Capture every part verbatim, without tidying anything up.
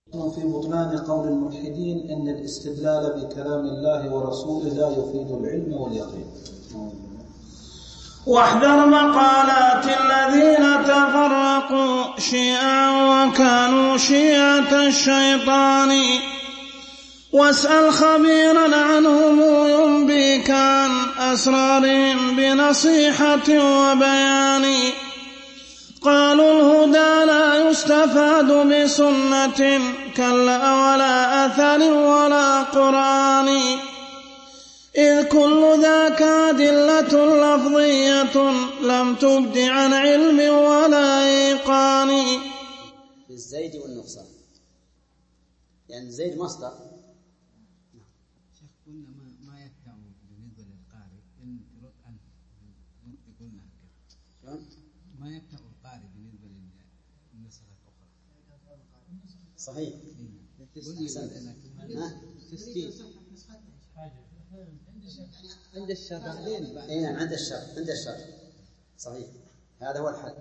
في بطلان قول الملحدين إن الاستدلال بكلام الله ورسوله لا يفيد العلم واليقين. واحذر مقالات الذين تفرقوا شيعا وكانوا شيعة الشيطان، واسأل خبيرا عنهم ينبيك عن أسرارهم بنصيحة وبيان. قالوا الهدى لا يستفاد بسنة كلا ولا أثر ولا قرآن، إذ كل ذاك أدلة لفظية لم تبد عن علم ولا إيقان. الزيد والنقصان، يعني الزيد مصدر. شيخ قلنا ما ما يفتع بالنسبة للقارئ إن يرد أن قلنا شلون ما يفتع القارئ بالنسبة للنسخة الأخرى. صحيح. عند الشرطين. أي نعم عند الشرط عند الشرط صحيح، هذا هو الحل.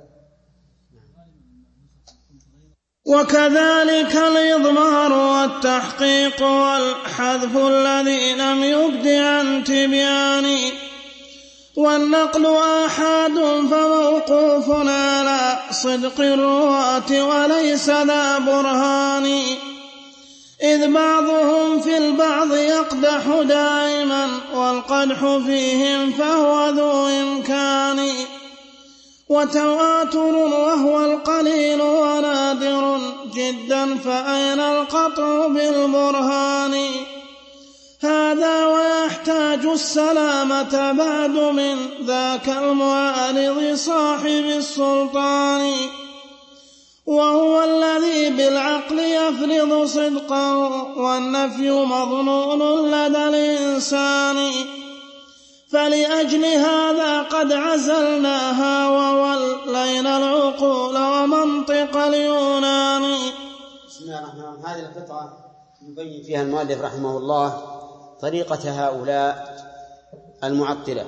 وكذلك الإضمار والتحقيق والحذف الذي لم يبد عن تبيان، والنقل آحاد فموقوف على صدق الرواة وليس ذا برهان، إذ بعضهم في البعض يقدح دائما والقدح فيهم فهو ذو إمكان، وتواتر وهو القليل ونادر جدا فأين القطع بالبرهان. هذا ويحتاج السلامة بعد من ذاك المعارض صاحب السلطان، وهو الذي بالعقل يفرض صدقه والنفي مظنون لدى الإنسان. فلأجل هذا قد عزلناها وولينا العقول ومنطق اليونان. بسم الله الرحمن الرحيم. هذه القطعة يبين فيها المؤلف رحمه الله طريقة هؤلاء المعطلة.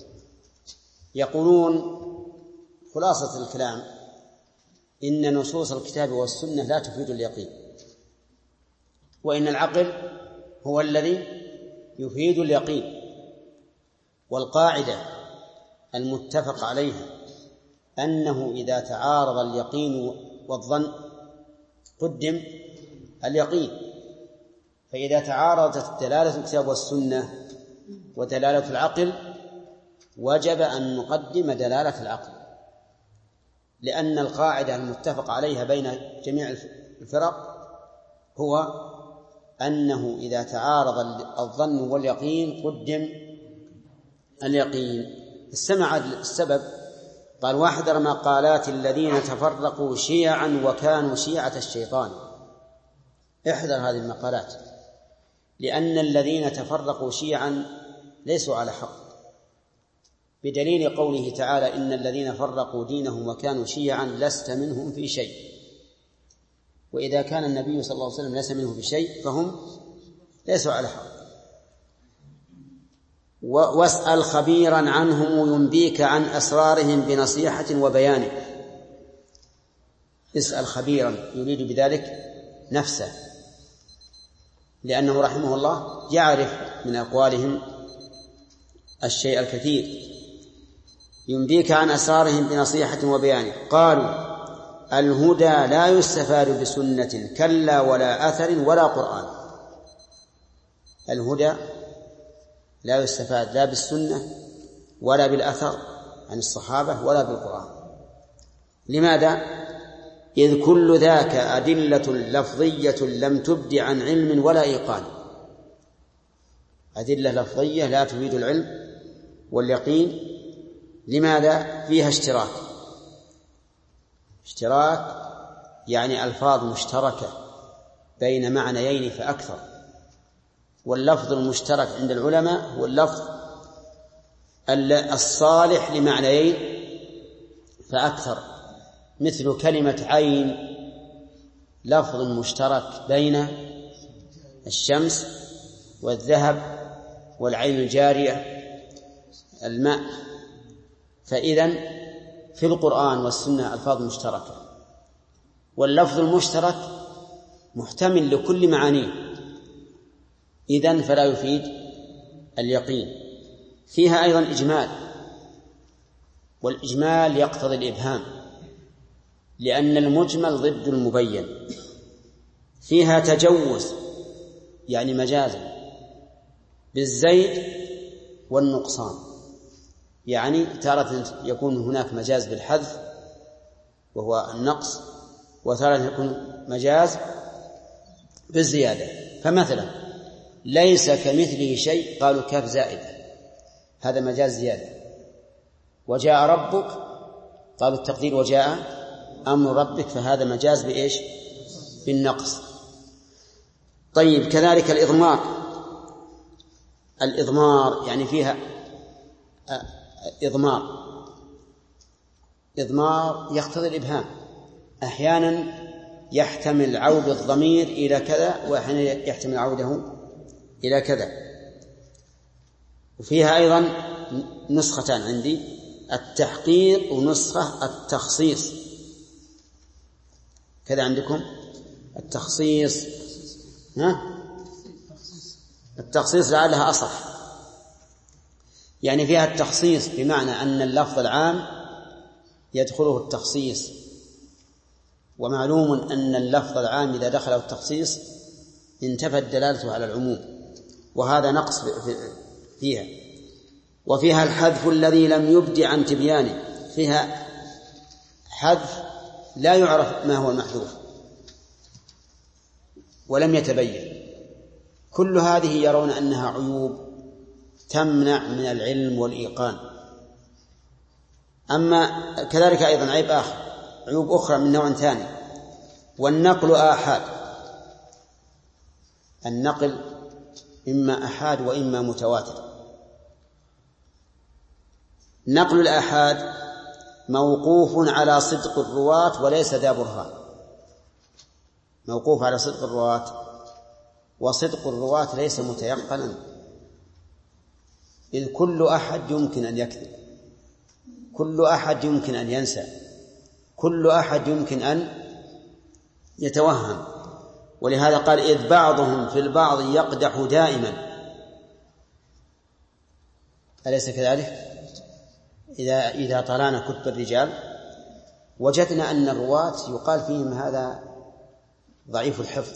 يقولون خلاصة الكلام إن نصوص الكتاب والسنة لا تفيد اليقين، وإن العقل هو الذي يفيد اليقين. والقاعدة المتفق عليها أنه إذا تعارض اليقين والظن قدم اليقين، فإذا تعارضت دلالة الكتاب والسنة ودلالة العقل وجب أن نقدم دلالة العقل، لأن القاعدة المتفق عليها بين جميع الفرق هو أنه إذا تعارض الظن واليقين قدم اليقين. استمع السبب، قال واحذر مقالات الذين تفرقوا شيعا وكانوا شيعة الشيطان. احذر هذه المقالات، لأن الذين تفرقوا شيعا ليسوا على حق، بدليل قوله تعالى إن الذين فرقوا دينهم وكانوا شيعا لست منهم في شيء. وإذا كان النبي صلى الله عليه وسلم ليس منه في شيء فهم ليسوا على حق. واسأل خبيرا عنهم ينبيك عن أسرارهم بنصيحة وبيان. اسأل خبيرا يريد بذلك نفسه، لأنه رحمه الله يعرف من أقوالهم الشيء الكثير. ينبيك عن أسرارهم بنصيحة وبيان. قالوا الهدى لا يستفاد بسنة كلا ولا أثر ولا قرآن. الهدى لا يستفاد لا بالسنة ولا بالأثر عن الصحابة ولا بالقرآن. لماذا؟ إذ كل ذاك أدلة لفظية لم تبد عن علم ولا إيقان. أدلة لفظية لا تفيد العلم واليقين. لماذا؟ فيها اشتراك. اشتراك يعني ألفاظ مشتركة بين معنيين فأكثر، واللفظ المشترك عند العلماء هو اللفظ الصالح لمعنيين فأكثر، مثل كلمة عين لفظ مشترك بين الشمس والذهب والعين الجارية الماء. فإذن في القرآن والسنة ألفاظ مشتركة، واللفظ المشترك محتمل لكل معانيه، إذن فلا يفيد اليقين. فيها أيضا إجمال، والإجمال يقتضي الإبهام لأن المجمل ضد المبين. فيها تجوز يعني مجازا بالزيد والنقصان، يعني تارة يكون هناك مجاز بالحذف وهو النقص، وتارة يكون مجاز بالزيادة. فمثلا ليس كمثله شيء قالوا كاف زائدة، هذا مجاز زيادة. وجاء ربك قالوا التقدير وجاء أمر ربك، فهذا مجاز بإيش؟ بالنقص. طيب كذلك الإضمار، الإضمار يعني فيها إضمار إضمار يقتضي الإبهام، أحيانا يحتمل عود الضمير إلى كذا وأحيانا يحتمل عوده إلى كذا. وفيها أيضا نسختان عندي، التحقيق ونسخة التخصيص. كذا عندكم التخصيص، ها؟ التخصيص لعلها أصح، يعني فيها التخصيص بمعنى أن اللفظ العام يدخله التخصيص، ومعلوم أن اللفظ العام إذا دخله التخصيص انتفت دلالته على العموم، وهذا نقص فيها. وفيها الحذف الذي لم يبد عن تبيانه، فيها حذف لا يعرف ما هو المحذوف ولم يتبين. كل هذه يرون أنها عيوب تمنع من العلم والإيقان. أما كذلك أيضا عيب آخر، عيوب أخرى من نوع ثاني، والنقل آحاد. النقل إما أحاد وإما متواتر. نقل الآحاد موقوف على صدق الرواة وليس ذا برهان، موقوف على صدق الرواة، وصدق الرواة ليس متيقنا، إذ كل أحد يمكن أن يكذب، كل أحد يمكن أن ينسى، كل أحد يمكن أن يتوهم. ولهذا قال إذ بعضهم في البعض يقدح دائما، أليس كذلك؟ إذا إذا طلعنا كتب الرجال وجدنا أن الرواة يقال فيهم هذا ضعيف الحفظ،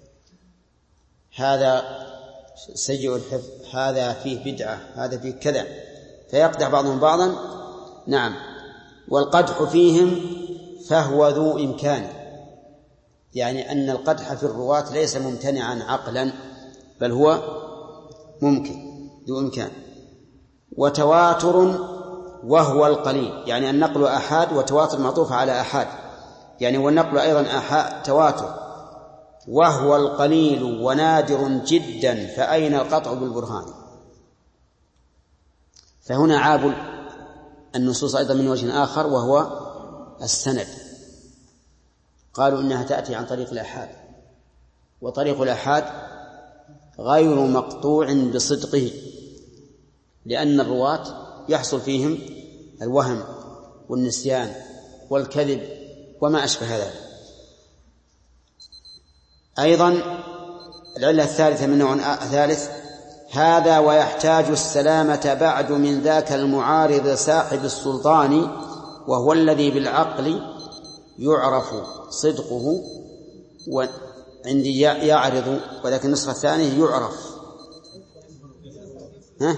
هذا سيء الحفظ، هذا فيه بدعة، هذا فيه كذا، فيقدح بعضهم بعضا. نعم. والقدح فيهم فهو ذو إمكان، يعني أن القدح في الرواة ليس ممتنعا عقلا بل هو ممكن ذو إمكان. وتواتر وهو القليل، يعني النقل أحاد، وتواتر معطوف على أحاد، يعني والنقل أيضا أحاد تواتر. وهو القليل ونادر جدا، فأين القطع بالبرهان؟ فهنا عاب النصوص أيضا من وجه آخر، وهو السند. قالوا إنها تأتي عن طريق الآحاد، وطريق الآحاد غير مقطوع بصدقه، لأن الرواة يحصل فيهم الوهم والنسيان والكذب وما أشبه ذلك. أيضا العلة الثالثة من نوع ثالث، هذا ويحتاج السلامة بعد من ذاك المعارض صاحب السلطان، وهو الذي بالعقل يعرف صدقه، وعندي يعرض، ولكن النسخة الثانية يعرف. ها؟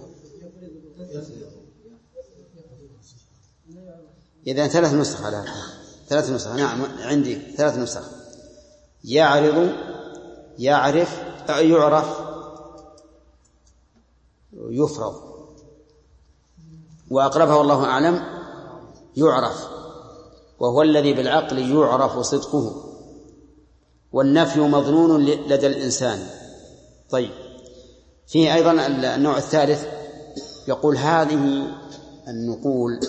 إذا ثلاث نسخ على ثلاث نسخ. نعم عندي ثلاث نسخ، يعرض، يعرف، يعرف، يفرض، وأقربها والله أعلم يعرف، وهو الذي بالعقل يعرف صدقه، والنفي مظنون لدى الإنسان. طيب فيه أيضا النوع الثالث، يقول هذه النقول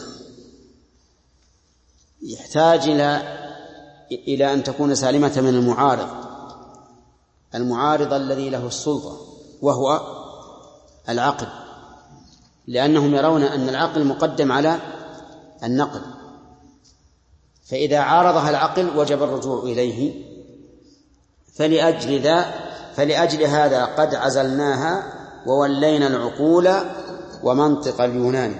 يحتاج إلى إلى أن تكون سالمة من المعارض، المعارض الذي له السلطة وهو العقل، لأنهم يرون أن العقل مقدم على النقل، فإذا عارضها العقل وجب الرجوع إليه فلأجل ذا فلأجل هذا قد عزلناها وولينا العقول ومنطق اليونان.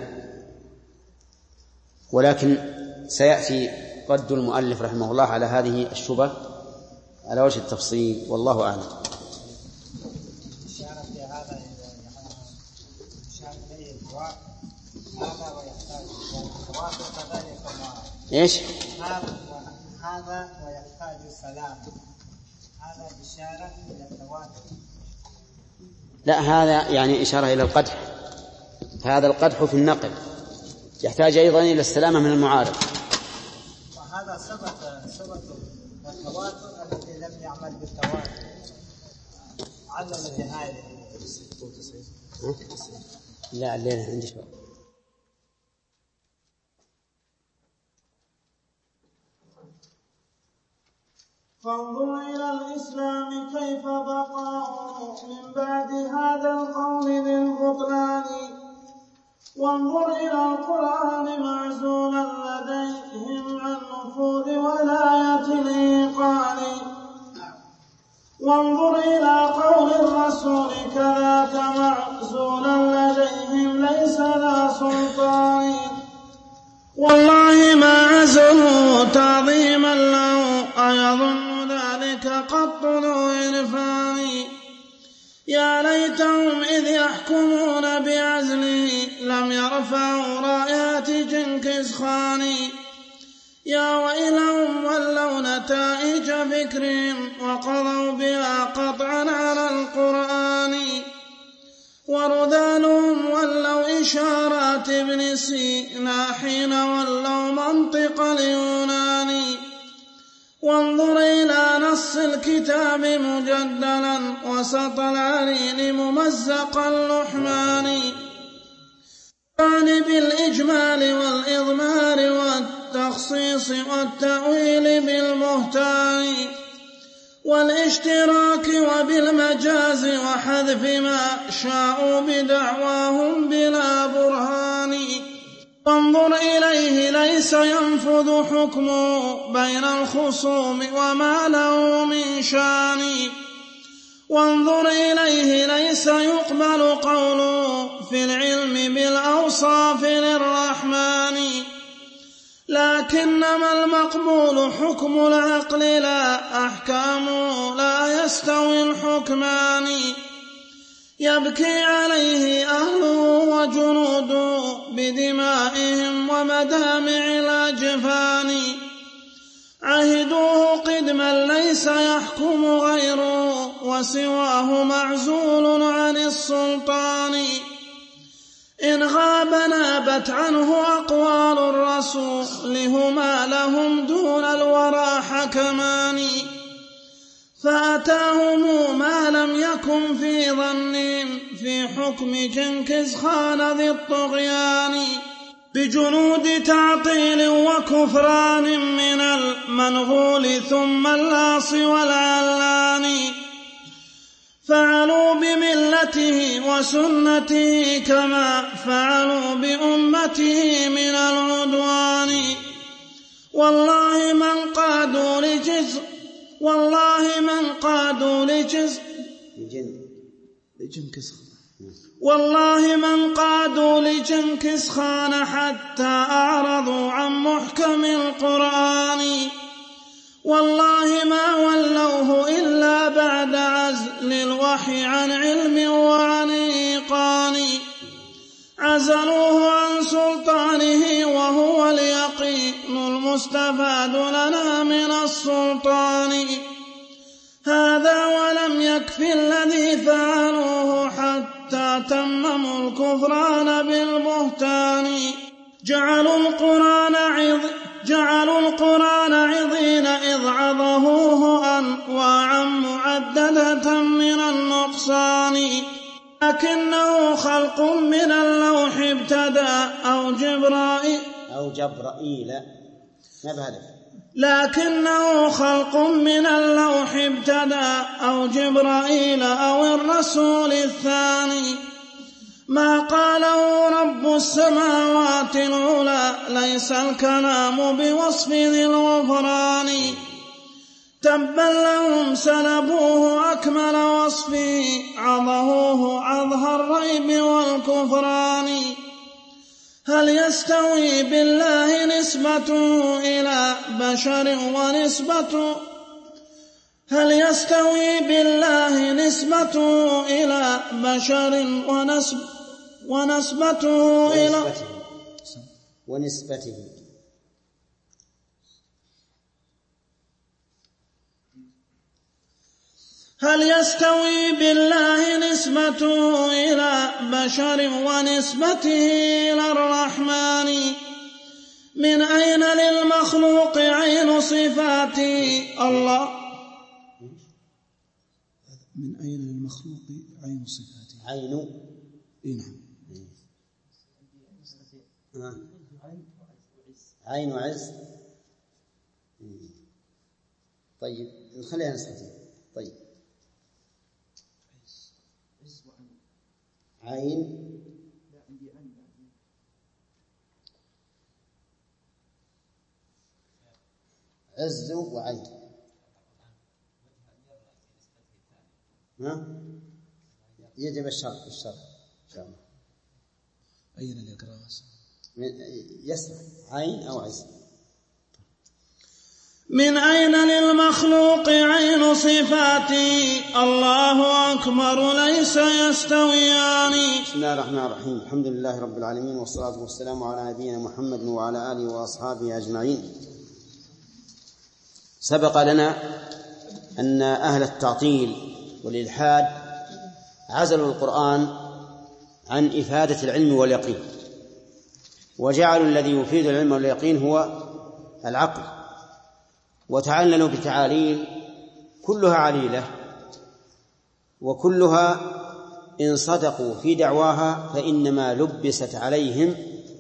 ولكن سيأتي رد المؤلف رحمه الله على هذه الشبهة على وجه التفصيل، والله أعلم. ايش هذا ويحتاج السلام، هذا إشارة إلى التواتر. لا، هذا يعني إشارة إلى القدح، هذا القدح في النقل يحتاج أيضا إلى السلامة من المعارض. وهذا ثبت ثبت التواتر الذي لم يعمل بالتواتر علل بهذه. لا الليلة عندي شوي. فانظر إلى الإسلام كيف بقاه من بعد هذا القول ذي البطلان، وانظر إلى القرآن معزولا لديهم عن نفوذ ولاية الإيقان، وانظر إلى قول الرسول كذاك معزولا لديهم ليس ذا سلطان، والله ما عزلوا تعظيما له أيظن ذلك قط ذو عرفان، يا ليتهم إذ يحكمون بعزله لم يرفعوا رايات جنكز خان، يا ويلهم ولوا نتائج فكرهم وقضوا بها قطعا على القرآن، ورذالهم ولوا إشارات ابن سينا حين ولوا منطق اليونان، وانظر إلى نص الكتاب مجدلا وسط العليل ممزق اللحمان، يعني بالإجمال والإضمار والتخصيص والتأويل بالبهتان والاشتراك وبالمجاز وحذف ما شاءوا بدعواهم بلا برهان، وانظر إليه ليس ينفذ حكمه بين الخصوم وما له من شان، وانظر إليه ليس يقبل قوله في العلم بالأوصاف للرحمن، لكنما المقبول حكم العقل لا أحكامه لا يستوي الحكمان، يبكي عليه أهله وجنوده بدمائهم ومدامع الأجفان، عهدوه قدما ليس يحكم غيره وسواه معزول عن السلطان، إن غاب نابت عنه أقوال الرسول هما لهم دون الورى حكمان، فأتاهم ما لم يكن في ظنهم في حكم جنكز خان ذي الطغيان، بجنود تعطيل وكفران من المنغول ثم اللاص والعلان، فعلوا بملته وسنته كما فعلوا بأمته من العدوان، والله من قادوا لجزء والله من قادوا لجزء والله من قادوا لجنكز خان حتى أعرضوا عن محكم القرآن، والله ما ولوه إلا بعد عزل الوحي عن علم وعن إيقان، عزلوه عن سلطانه وهو اليقين المستفاد لنا من السلطان، هذا ولم يكف الذي فعلوه حتى تمموا الكفران بالبهتان، جعلوا القرآن عظ جعلوا القرآن عظين إذ عظهوه أنواعا معددة من النقصان، لكنه خلق من اللوح ابتدأ أو جبرائيل أو جبرائيل ما بهدف لكنه خلق من اللوح ابتدأ أو جبرائيل أو الرسول الثاني، ما قاله رب السماوات العلى ليس الكلام بوصف ذي الغفران، تبا لهم سلبوه أكمل وصفي عضهوه عضه الريب والكفران. هل يستوي بالله نسبته إلى بشر ونسبته هل يستوي بالله نسبته إلى بشر ونسب ونسبته إلى ونسبته هل يستوي بالله نسبته إلى بشر ونسبته إلى الرحمن؟ من أين للمخلوق عين صفاته الله من أين للمخلوق عين صفاته؟ عين إيه نعم. عين وعز. طيب نخليها نسختين. طيب عين عز وعين. ها يجب الشرط الشرط إن شاء الله. أين اللي يقرأ يسرع عين أو عز. من أين للمخلوق عين صفاتي الله أكبر ليس يستويان. بسم الله الرحمن الرحيم. الحمد لله رب العالمين والصلاة والسلام على نبينا محمد وعلى آله وأصحابه أجمعين. سبق لنا أن أهل التعطيل والإلحاد عزلوا القرآن عن إفادة العلم واليقين، وجعلوا الذي يفيد العلم واليقين هو العقل، وتعللوا بتعاليل كلها عليلة، وكلها إن صدقوا في دعواها فإنما لبست عليهم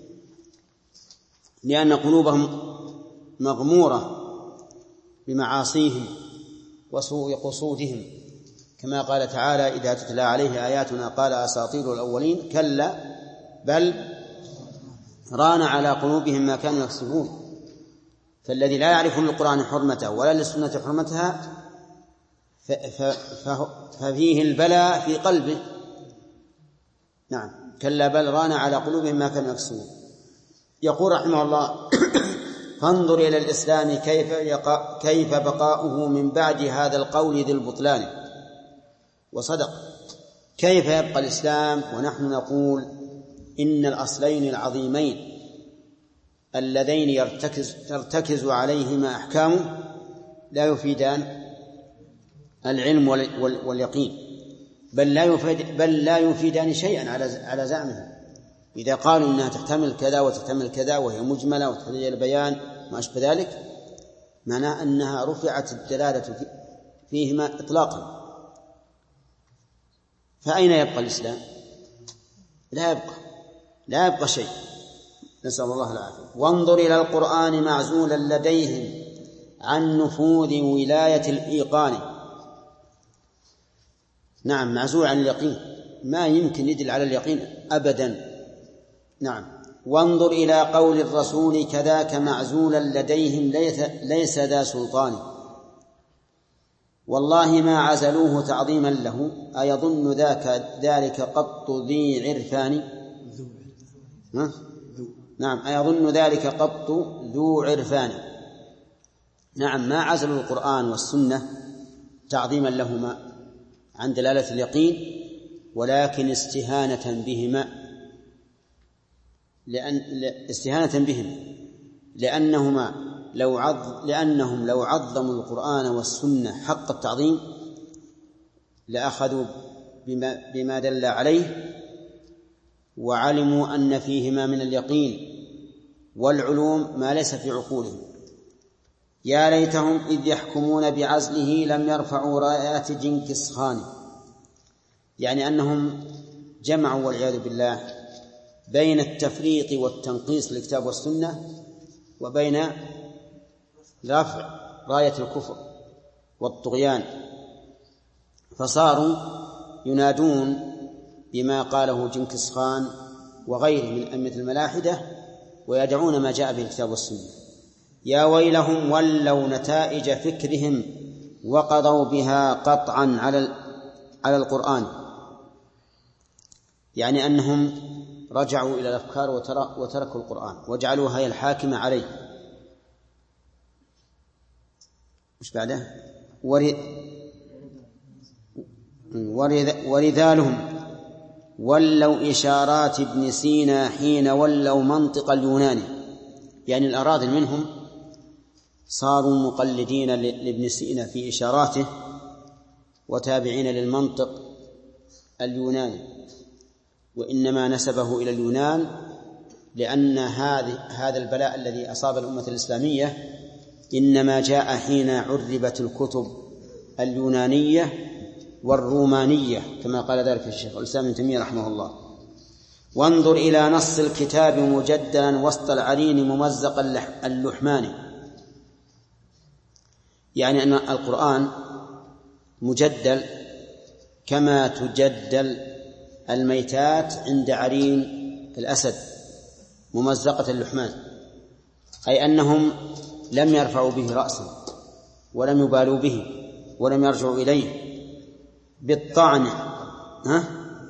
لأن قلوبهم مغمورة بمعاصيهم وسوء قصودهم، كما قال تعالى: إذا تتلى عليه آياتنا قال أساطير الأولين كلا بل ران على قلوبهم ما كانوا يكسبون. فالذي لا يعرف للقرآن حرمته ولا للسنة حرمتها ففيه البلاء في قلبه. نعم، كلا بل ران على قلوبهم ما كانوا يكسبون. يقول رحمه الله: فانظر إلى الإسلام كيف, كيف بقاؤه من بعد هذا القول ذي البطلان. وصدق، كيف يبقى الإسلام ونحن نقول إن الأصلين العظيمين اللذين يرتكز, ترتكز عليهما أحكامه لا يفيدان العلم واليقين، بل لا, يفيد بل لا يفيدان شيئا على زعمهم. إذا قالوا إنها تحتمل كذا وتحتمل كذا وهي مجملة وتحتاج البيان ما أشبه ذلك، معناه أنها رفعت الدلالة فيهما إطلاقا. فأين يبقى الإسلام؟ لا يبقى لا يبقى شيء، نسأل الله العافية. وانظر إلى القرآن معزولا لديهم عن نفوذ ولاية الإيقان. نعم، معزول عن اليقين، ما يمكن يدل على اليقين أبدا. نعم، وانظر إلى قول الرسول كذاك معزولا لديهم ليس ذا سلطان. والله ما عزلوه تعظيما له أيظن ذاك ذلك قط ذي عرفان. ها؟ نعم، أيظن ذلك قط ذو عرفان. نعم، ما عزلوا القرآن والسنة تعظيما لهما عن دلالة اليقين، ولكن استهانة بهما، لأن استهانة بهم لأنهما لو عظ لأنهم لو عظموا القرآن والسنة حق التعظيم لأخذوا بما, بما دل عليه، وعلموا أن فيهما من اليقين والعلوم ما ليس في عقولهم. يا ليتهم إذ يحكمون بعزله لم يرفعوا رايات جنكس خان. يعني أنهم جمعوا والعياذ بالله بين التفريق والتنقيص للكتاب والسنة وبين رفع راية الكفر والطغيان، فصاروا ينادون بما قاله جنكس خان وغيره من أئمة الملاحدة ويدعون ما جاء به الكتاب والسنة. يا ويلهم ولوا نتائج فكرهم وقضوا بها قطعا على على القرآن، يعني أنهم رجعوا إلى الأفكار وتركوا القرآن وجعلوها هي الحاكمة عليه. مش بعده؟ ورذالهم ولوا إشارات ابن سينا حين ولوا منطق اليوناني، يعني الأراذل منهم صاروا مقلدين لابن سينا في إشاراته وتابعين للمنطق اليوناني، وإنما نسبه إلى اليونان لأن هذا البلاء الذي أصاب الأمة الإسلامية إنما جاء حين عربت الكتب اليونانية والرومانية كما قال ذلك الشيخ الإسلام ابن تيمية رحمه الله. وانظر إلى نص الكتاب مجدلا وسط العرين ممزق اللحمان، يعني أن القرآن مجدل كما تجدل الميتات عند عرين الأسد ممزقة اللحمان، أي أنهم لم يرفعوا به رأسا ولم يبالوا به ولم يرجعوا إليه بالطعن ها؟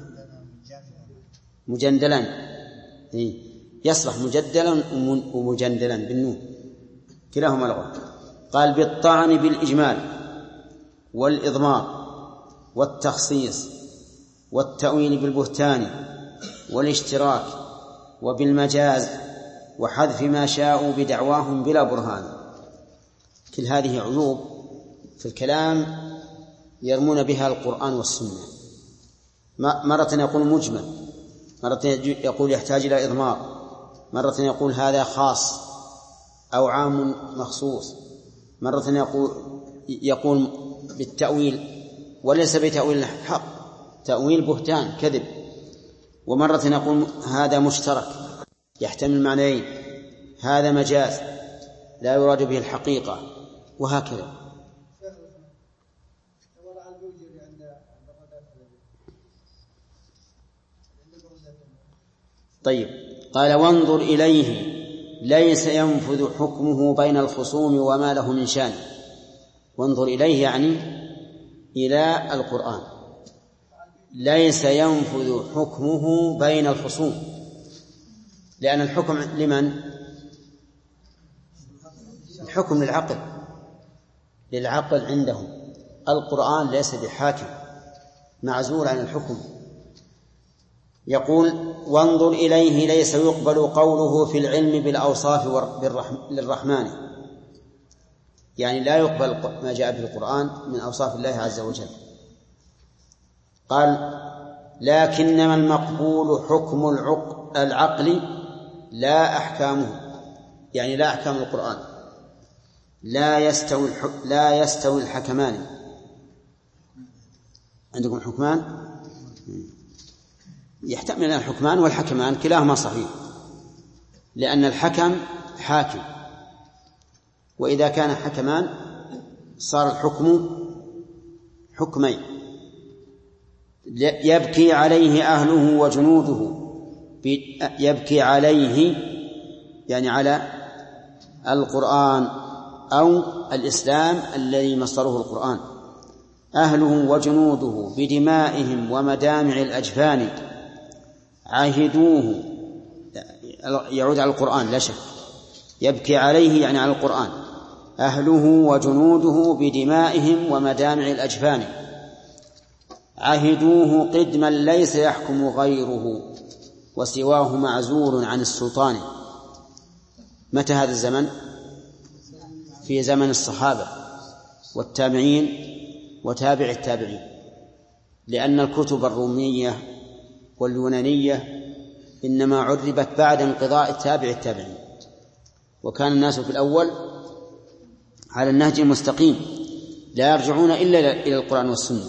مجندلا، يصلح مجدلا ومجندلا بالنون كلاهما لغة. قال بالطعن بالإجمال والإضمار والتخصيص والتأويل بالبهتان والاشتراك وبالمجاز وحذف ما شاءوا بدعواهم بلا برهان. كل هذه عيوب في الكلام يرمون بها القرآن والسنة. مرة يقول مجمل، مرة يقول يحتاج إلى إضمار، مرة يقول هذا خاص أو عام مخصوص، مرة يقول يقول بالتأويل وليس بتأويل حق، تأويل بهتان كذب، ومرة يقول هذا مشترك يحتمل معنيين، هذا مجاز لا يراد به الحقيقة، وهكذا. طيب قال وانظر إليه ليس ينفذ حكمه بين الخصوم وما له من شان. وانظر إليه يعني إلى القرآن، ليس ينفذ حكمه بين الخصوم، لأن الحكم لمن؟ الحكم للعقل، للعقل عندهم. القرآن ليس بحاكم، معزول عن الحكم. يقول وانظر إليه ليس يقبل قوله في العلم بالأوصاف للرحمن، يعني لا يقبل ما جاء في القرآن من أوصاف الله عز وجل. قال لكنما المقبول حكم العقل لا أحكامه، يعني لا أحكام القرآن. لا يستوي لا يستوي الحكمان. عندكم حكمان؟ يحتمل الحكمان والحكمان كلاهما صحيح، لأن الحكم حاكم، وإذا كان حكمان صار الحكم حكمين. يبكي عليه أهله وجنوده، يبكي عليه يعني على القرآن أو الإسلام الذي مصدره القرآن، أهله وجنوده بدمائهم ومدامع الأجفان عاهدوه، يعود على القرآن لا شك، يبكي عليه يعني على القرآن، أهله وجنوده بدمائهم ومدامع الأجفان عاهدوه قدما ليس يحكم غيره وسواه معزول عن السلطان. متى هذا الزمن؟ في زمن الصحابة والتابعين وتابع التابعين، لأن الكتب الرومية واليونانية إنما عربت بعد انقضاء التابع التابعين، وكان الناس في الأول على النهج المستقيم لا يرجعون إلا إلى القرآن والسنة.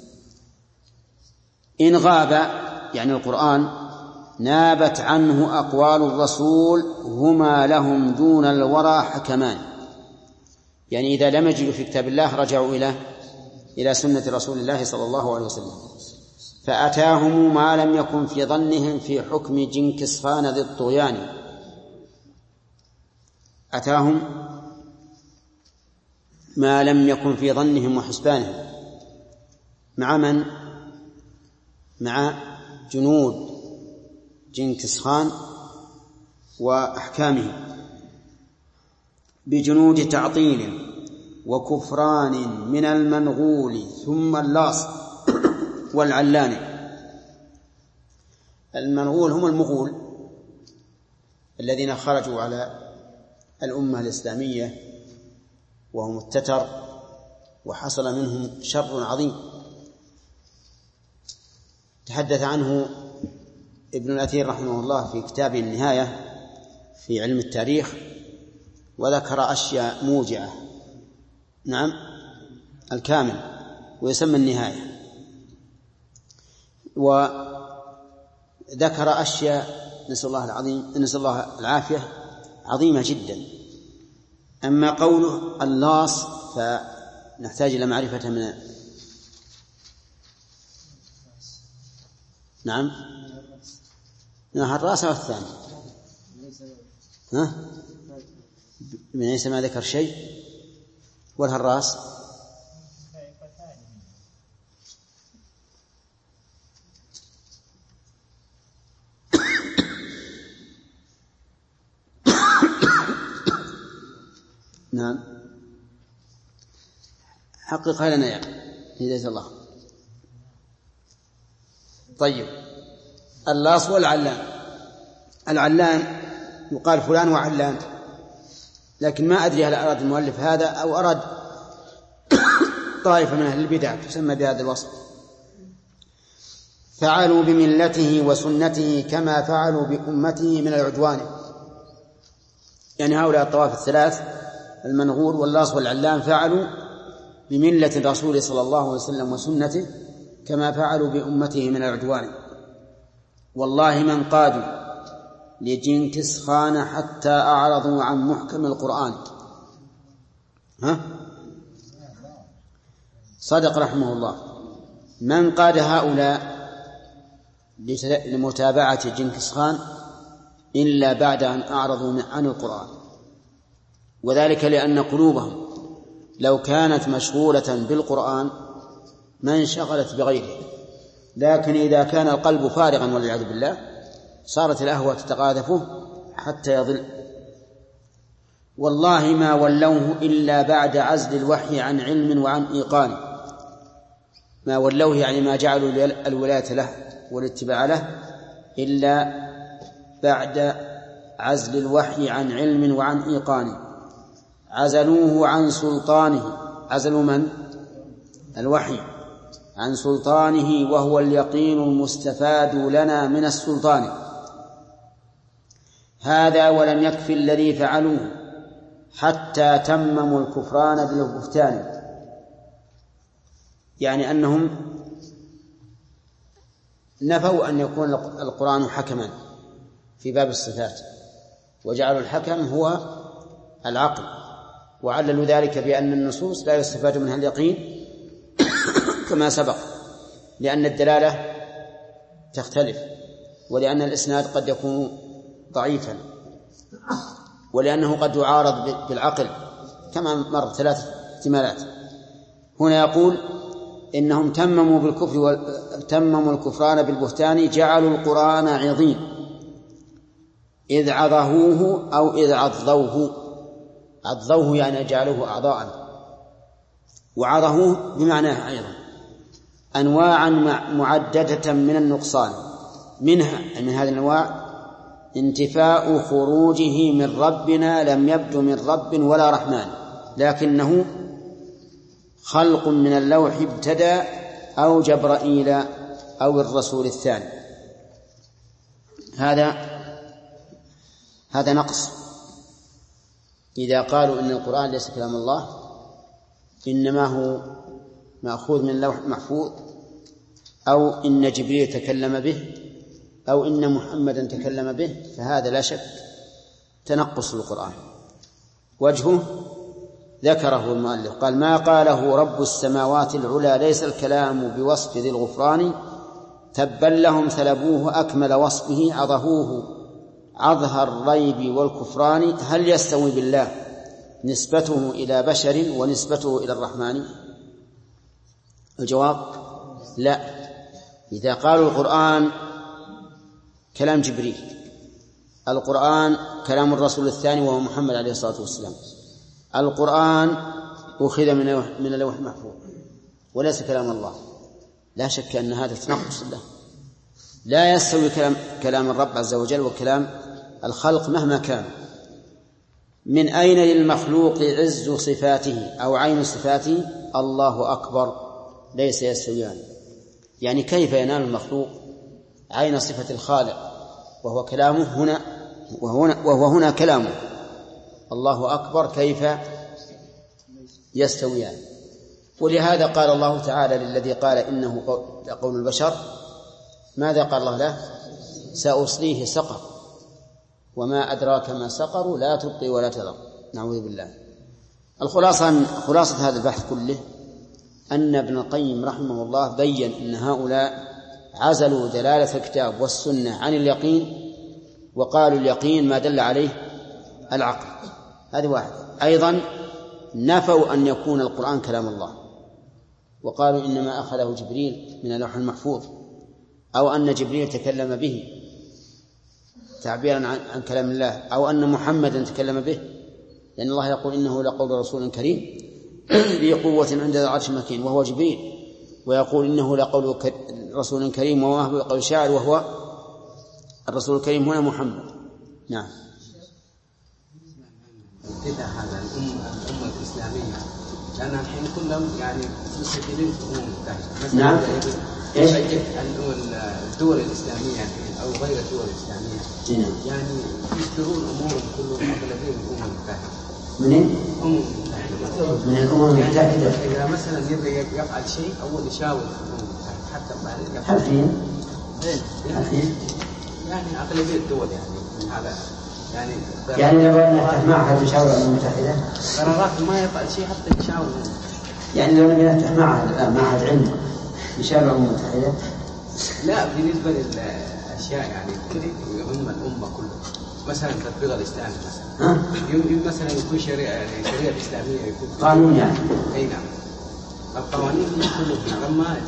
إن غاب يعني القرآن نابت عنه أقوال الرسول هما لهم دون الورى حكمان، يعني إذا لم يجدوا في كتاب الله رجعوا إلى إلى سنة رسول الله صلى الله عليه وسلم. فأتاهم ما لم يكن في ظنهم في حكم جنكس خان ذي الطغيان. أتاهم ما لم يكن في ظنهم وحسبانهم. مع من؟ مع جنود جنكيز خان وأحكامه بجنود تعطيل وكفران من المنغول ثم اللاص والعلان. المنغول هم المغول الذين خرجوا على الأمة الإسلامية وهم التتر، وحصل منهم شر عظيم تحدث عنه ابن الأثير رحمه الله في كتابه النهاية في علم التاريخ، وذكر أشياء موجعة. نعم الكامل، ويسمى النهاية، وذكر أشياء نسأل الله العظيم نسأل الله العافية عظيمة جدا. أما قوله اللاص فنحتاج إلى معرفة من نعم نهر الرأس والثاني ها من ليس ما ذكر شيء ولا الرأس نعم حققها لنا يا هداية الله. طيب اللاص والعلان. العلان يقال فلان وعلان، لكن ما أدري هل أراد المؤلف هذا أو أراد طائفة من أهل البدع تسمى بهذا الوصف. فعلوا بملته وسنته كما فعلوا بأمته من العدوان، يعني هؤلاء الطوائف الثلاث المنغول واللاص والعلان فعلوا بملة الرسول صلى الله عليه وسلم وسنته كما فعلوا بأمته من العدوان. والله من قادوا لجنكيز خان حتى أعرضوا عن محكم القرآن. ها؟ صدق رحمه الله. من قاد هؤلاء لمتابعة جنكيز خان إلا بعد أن أعرضوا عن القرآن، وذلك لأن قلوبهم لو كانت مشغولة بالقرآن ما انشغلت بغيره، لكن إذا كان القلب فارغا والعياذ بالله صارت الأهوى تتقاذفه حتى يضل. والله ما ولوه إلا بعد عزل الوحي عن علم وعن إيقان. ما ولوه يعني ما جعلوا الولاية له والاتباع له إلا بعد عزل الوحي عن علم وعن إيقان. عزلوه عن سلطانه. عزلوا من؟ الوحي عن سلطانه، وهو اليقين المستفاد لنا من السلطان. هذا ولم يكفي الذي فعلوه حتى تمموا الكفران بالبهتان، يعني أنهم نفوا أن يكون القرآن حكما في باب الصفات، وجعلوا الحكم هو العقل، وعللوا ذلك بأن النصوص لا يستفاد منها اليقين كما سبق، لأن الدلالة تختلف، ولأن الإسناد قد يكون ضعيفا، ولأنه قد يعارض بالعقل كما مر ثلاث احتمالات. هنا يقول إنهم تمموا بالكفر وتمموا الكفران بالبهتان، جعلوا القرآن عظيم إذ عظهوه أو إذ عضوه. عضوه يعني جعلوه أعضاء، وعظهوه بمعناه أيضا أنواعا معددة من النقصان. منها من هذه الأنواع انتفاء خروجه من ربنا لم يبدو من رب ولا رحمن، لكنه خلق من اللوح ابتدى أو جبرائيل أو الرسول الثاني. هذا هذا نقص. إذا قالوا إن القرآن ليس كلام الله إنما هو مأخوذ من لوح محفوظ، أو إن جبريل تكلم به، أو إن محمدا تكلم به، فهذا لا شك تنقص القرآن. وجهه ذكره المؤلف قال: ما قاله رب السماوات العلى ليس الكلام بوصف ذي الغفران، تبا لهم ثلبوه أكمل وصفه عظهوه عظهر الريب والكفران. هل يستوي بالله نسبته إلى بشر ونسبته إلى الرحمن؟ الجواب لا. إذا قالوا القرآن كلام جبريل، القرآن كلام الرسول الثاني وهو محمد عليه الصلاة والسلام، القرآن أخذ من اللوح المحفوظ وليس كلام الله، لا شك أن هذا تنقص له. لا يستوي كلام, كلام الرب عز وجل وكلام الخلق مهما كان. من أين للمخلوق عز صفاته أو عين صفاته؟ الله أكبر، ليس يستويان. يعني كيف ينال المخلوق عين صفة الخالق وهو كلامه هنا وهو هنا, وهو هنا كلامه؟ الله أكبر، كيف يستويان؟ ولهذا قال الله تعالى للذي قال إنه قول البشر، ماذا قال الله له؟ سأصليه سقر وما أدراك ما سقر لا تبقي ولا تذر. نعوذ بالله. الخلاصة خلاصة هذا البحث كله أن ابن القيم رحمه الله بيّن أن هؤلاء عزلوا دلالة الكتاب والسنة عن اليقين، وقالوا اليقين ما دل عليه العقل. هذا واحد. أيضا نفوا أن يكون القرآن كلام الله، وقالوا إنما أخذه جبريل من اللوح المحفوظ، أو أن جبريل تكلم به تعبيرا عن, عن كلام الله، أو أن محمدا تكلم به، لأن الله يقول إنه لقول رسول كريم ذي قوة عند العرش مكين وهو جبريل، ويقول إنه لقول رسول كريم وما هو قول شاعر وهو الرسول الكريم هنا محمد. نعم. إذا هذا الأمة الأمة الإسلامية لأن الحين كلهم يعني مستقلين في أمور متحدة. نعم. إيش؟ الدول الإسلامية أو غير الدول الإسلامية يعني يصدرون أمور كلهم أغلبية من الأمم المتحدة. من؟ أمم المتحدة. من الأمم المتحدة. إذا مثلا يبغى يفعل شيء أول يشاور الأمم المتحدة حتى بعد يفعل. الحين. الحين. يعني أغلبية الدول يعني من هذا يعني. يعني لو نفتح معهد يشاور الأمم المتحدة. قرارات ما يفعل شيء حتى يشاور. يعني لو نفتح معهد الآن معهد علم يشاور الأمم المتحدة. لا بالنسبة للأشياء يعني هم الأمة كلها مثلا تطبيق الإسلام مثلا يمكن مثلا يكون شريعة يعني شريعة إسلامية يكون قانون يعني. أي نعم. القوانين كله في أما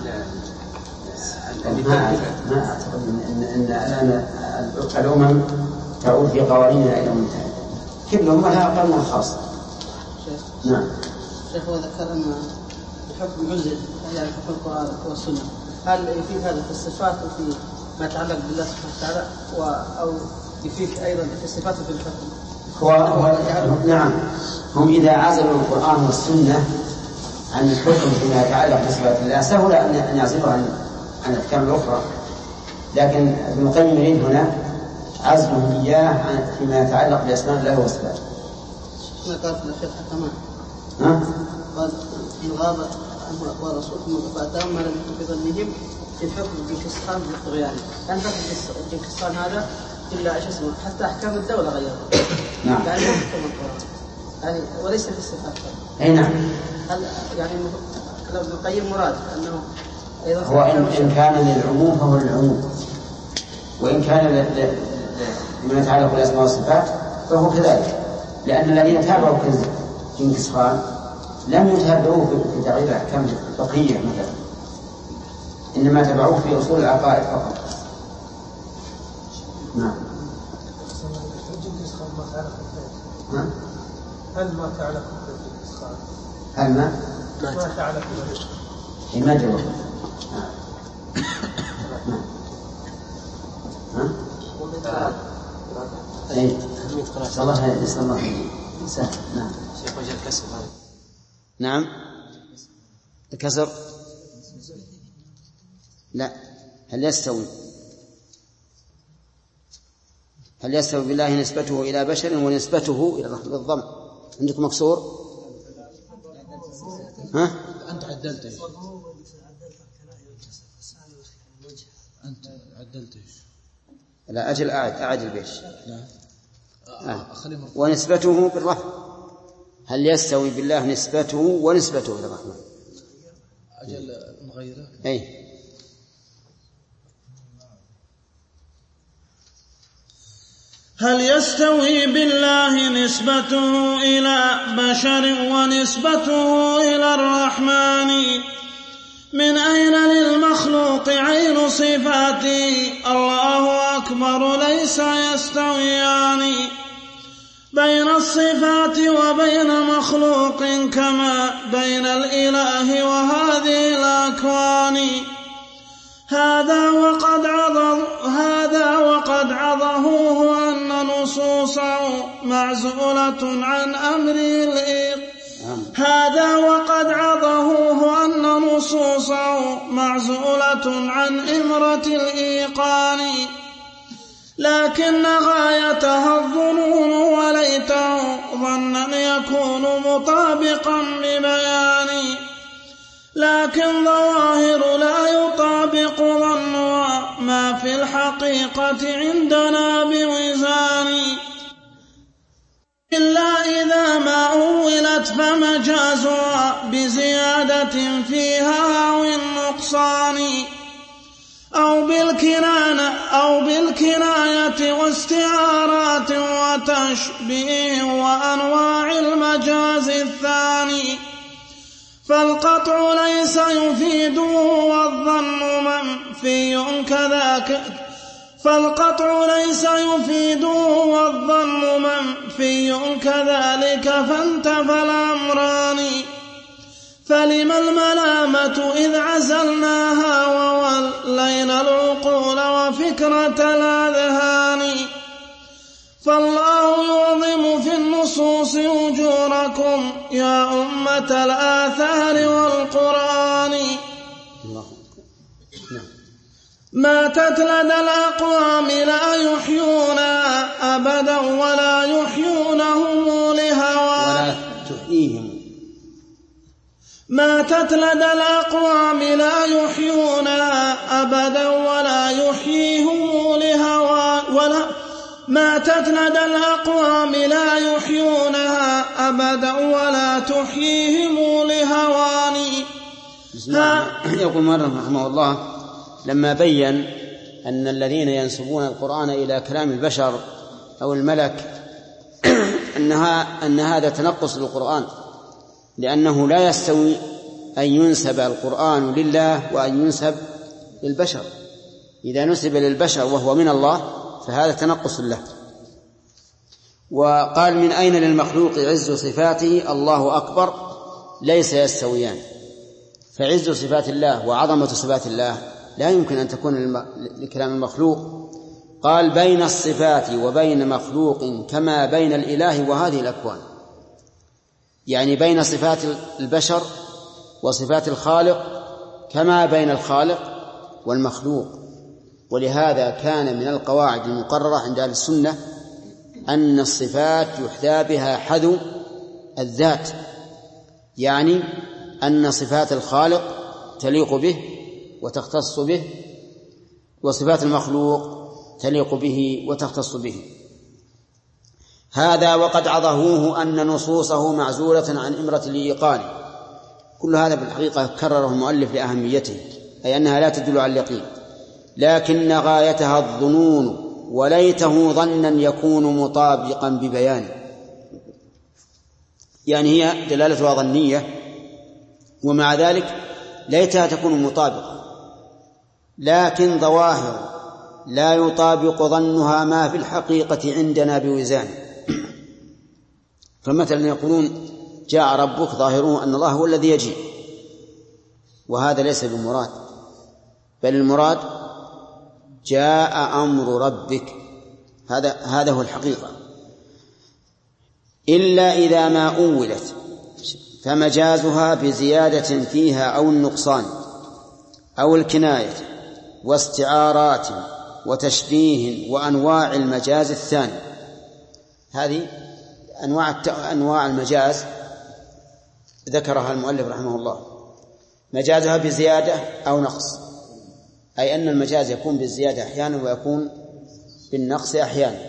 ما ما أعتقد إن إن الآن الأمم تعود في قوانينها إلى الأمم المتحدة. كل أمة لها قانون خاص. نعم. شيخ وذكر أن الحكم عزل يعني حكم القرآن والسنة، هل يفيد هذا في الصفات وفي ما يتعلق بالله سبحانه وتعالى أو يفيد أيضا في الصفات وفي الحكم؟ هو, هو نعم. هم إذا عزلوا القرآن والسنة عن الحكم فيما يتعلق بصفات الله سهل أن يعزلوا عن عن الأحكام الأخرى، لكن ابن القيم يريد هنا عزلهم إياه فيما يتعلق بأسماء الله وصفاته. ما قال في الأخير حكمان. ها؟ قال إن غاب عنه أقوال رسولكم فأتاهم ما لم يكن في ظنهم في الحكم بانكسار بالطغيان. كان فقط الانكسار هذا إلا إيش اسمه حتى أحكام الدولة غيرها. نعم. يعني ما حكم القرآن. يعني وليس في الصفات. أي نعم. هل يعني كلام ابن القيم مراد أنه أيضا هو إن, إن كان للعموم فهو للعموم، وإن كان لما يتعلق بالأسماء والصفات فهو كذلك، لأن الذين تابعوا جنكيز خان لم يتابعوه في تغيير الأحكام الفقهية مثلا، إنما تابعوه في أصول العقائد فقط. نعم. هل ما تعلق بجنكيز خان؟ هل ما؟ ما تعلق بجنكيز خان؟ ما جواب. ها؟ أي. الله يسلم الله. سهل. نعم. شيخ وجه الكسر. نعم. الكسر. لا. هل يستوي؟ هل يستوي بالله نسبته إلى بشر ونسبته إلى الرحمن بالضم؟ عندكم مكسور؟ ها؟ أنت عدلت إيش؟ أنت عدلت إيش؟ لا أجل أعد أعد البيش. لا. آه. ونسبته بالرحمة. هل يستوي بالله نسبته ونسبته إلى الرحمن؟ أجل نغيره. أي. هل يستوي بالله نسبته إلى بشر ونسبته إلى الرحمن؟ من أين للمخلوق عين صفاتي؟ الله أكبر ليس يستويان. بين الصفات وبين مخلوق كما بين الإله وهذه الأكوان. هذا وقد عضه هذا وقد عضهوه أن نصوصه معزولة عن أمر الإيق هذا وقد عضهوه أن نصوصه معزولة عن إمرة الإيقان. لكن غايتها الظنون وليته ظنا يكون مطابقا ببيان. لكن ظواهر لا يطابق ظنها ما في الحقيقة عندنا بوزان. إلا إذا ما أولت فمجازها بزيادة فيها أو النقصان أو بالكنانة أو بالكناية واستعارات وتشبيه وأنواع المجاز الثاني. فالقطع ليس يفيده والظن منفي كذاك فالقطع ليس يفيده والظن منفي كذلك فانتفى الأمران. فلما الملامة إذ عزلناها وولينا العقول وفكرة الأذهان. فالله يعظم في النصوص أجوركم يا أمة الآثار والقرآن. ماتت لدى الأقوام لا يحيونها أبدا ولا يحيونهم لهوى ماتت لدى الأقوام لا يحيونها أبدا ولا يحييهم لهوى ولا ماتت لدى الأقوام لا يحيونها أبدا ولا تحييهم لهوان. يقول مرة رحمه الله لما بين أن الذين ينسبون القرآن إلى كلام البشر أو الملك أنها أن هذا تنقص للقرآن، لأنه لا يستوي أن ينسب القرآن لله وأن ينسب للبشر. إذا نسب للبشر وهو من الله فهذا تنقص له. وقال من أين للمخلوق عز صفاته؟ الله أكبر ليس يستويان. فعز صفات الله وعظمة صفات الله لا يمكن أن تكون لكلام المخلوق. قال بين الصفات وبين مخلوق كما بين الإله وهذه الأكوان، يعني بين صفات البشر وصفات الخالق كما بين الخالق والمخلوق. ولهذا كان من القواعد المقررة عند أهل السنة أن الصفات يحذى بها حذو الذات، يعني أن صفات الخالق تليق به وتختص به، وصفات المخلوق تليق به وتختص به. هذا وقد عضهوه أن نصوصه معزولة عن إمرة الإيقان. كل هذا بالحقيقة كرره المؤلف لأهميته، أي أنها لا تدل على اليقين، لكن غايتها الظنون وليته ظنا يكون مطابقا ببيانه، يعني هي دلالتها ظنية ومع ذلك ليتها تكون مطابقة، لكن ظواهر لا يطابق ظنها ما في الحقيقة عندنا بوزان. فمثلا يقولون جاء ربك، ظاهره أن الله هو الذي يجيء، وهذا ليس بمراد، بل المراد جاء أمر ربك، هذا هذا هو الحقيقة. إلا إذا ما أولت فمجازها بزيادة فيها أو النقصان أو الكناية واستعارات وتشبيه وأنواع المجاز الثاني. هذه أنواع أنواع المجاز ذكرها المؤلف رحمه الله. مجازها بزيادة أو نقص، أي أن المجاز يكون بالزيادة أحيانا ويكون بالنقص أحيانا.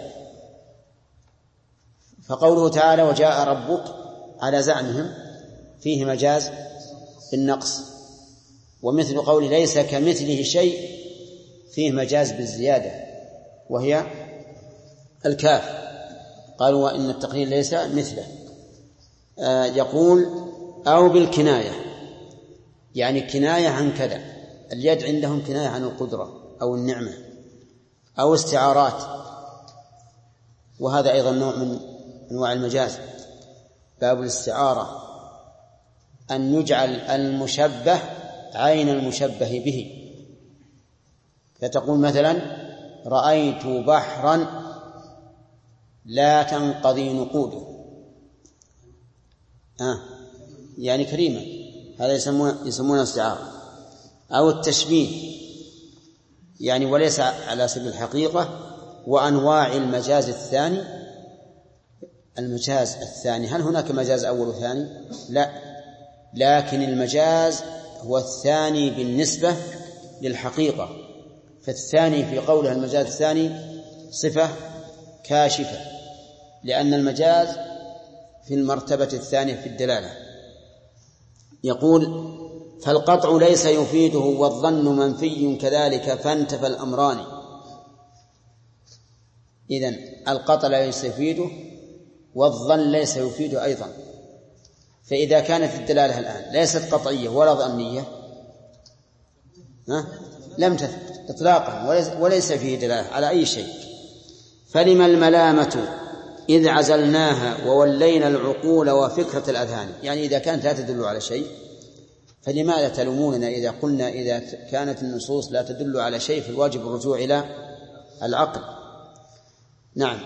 فقوله تعالى وجاء ربك على زعمهم فيه مجاز بالنقص، ومثل قول ليس كمثله شيء فيه مجاز بالزيادة، وهي الكاف. قالوا وإن التقرير ليس مثله. آه يقول أو بالكناية، يعني كناية عن كذا. اليد عندهم كناية عن القدرة أو النعمة، أو استعارات، وهذا أيضا نوع من أنواع المجاز. باب الاستعارة أن يجعل المشبه عين المشبه به، فتقول مثلا رأيت بحرا لا تنقضي نقوده، آه يعني كريما، هذا يسمونه يسمونه استعارة. أو التشبيه، يعني وليس على سبيل الحقيقة. وأنواع المجاز الثاني، المجاز الثاني هل هناك مجاز أول وثاني؟ لا، لكن المجاز هو الثاني بالنسبة للحقيقة. فالثاني في قوله المجاز الثاني صفة كاشفة، لأن المجاز في المرتبة الثانية في الدلالة. يقول فالقطع ليس يفيده والظن منفي كذلك فانتفى الأمران. إذن القطع ليس يفيده والظن ليس يفيده أيضا. فإذا كانت الدلالة الآن ليست قطعية ولا ظنية لم تثبت إطلاقا، وليس فيه دلالة على أي شيء. فلما الملامة إذ عزلناها وولينا العقول وفكرة الأذهان، يعني إذا كانت لا تدل على شيء فلماذا تلوموننا إذا قلنا إذا كانت النصوص لا تدل على شيء فالواجب الرجوع إلى العقل. نعم.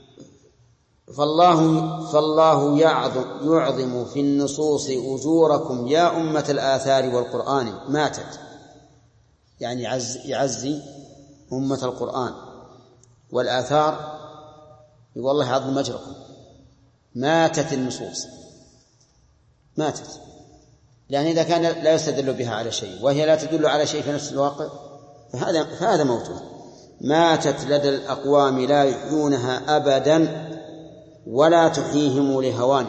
فالله, فالله يعظم, يعظم في النصوص أجوركم يا أمة الآثار والقرآن. ماتت يعني يعز يعزي أمة القرآن والآثار، يقول الله يعظم أجركم. ماتت النصوص، ماتت، لأن إذا كان لا يستدل بها على شيء وهي لا تدل على شيء في نفس الواقع فهذا, فهذا موته. ماتت لدى الأقوام لا يحيونها أبدا ولا تحييهم لهوان.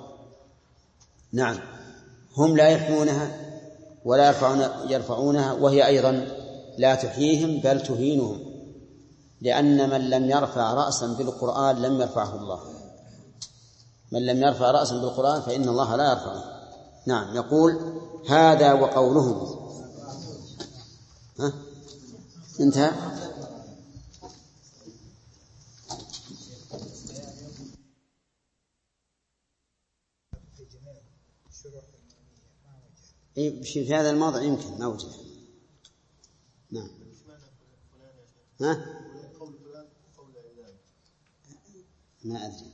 نعم، هم لا يحيونها ولا يرفعون يرفعونها، وهي أيضا لا تحييهم بل تهينهم، لأن من لم يرفع رأسا بالقرآن لم يرفعه الله. من لم يرفع رأسا بالقرآن فإن الله لا يرفعه. نعم. يقول هذا وقولهم. ها انتهى. في هذا الموضع يمكن ما وجد. نعم. ها ما أدري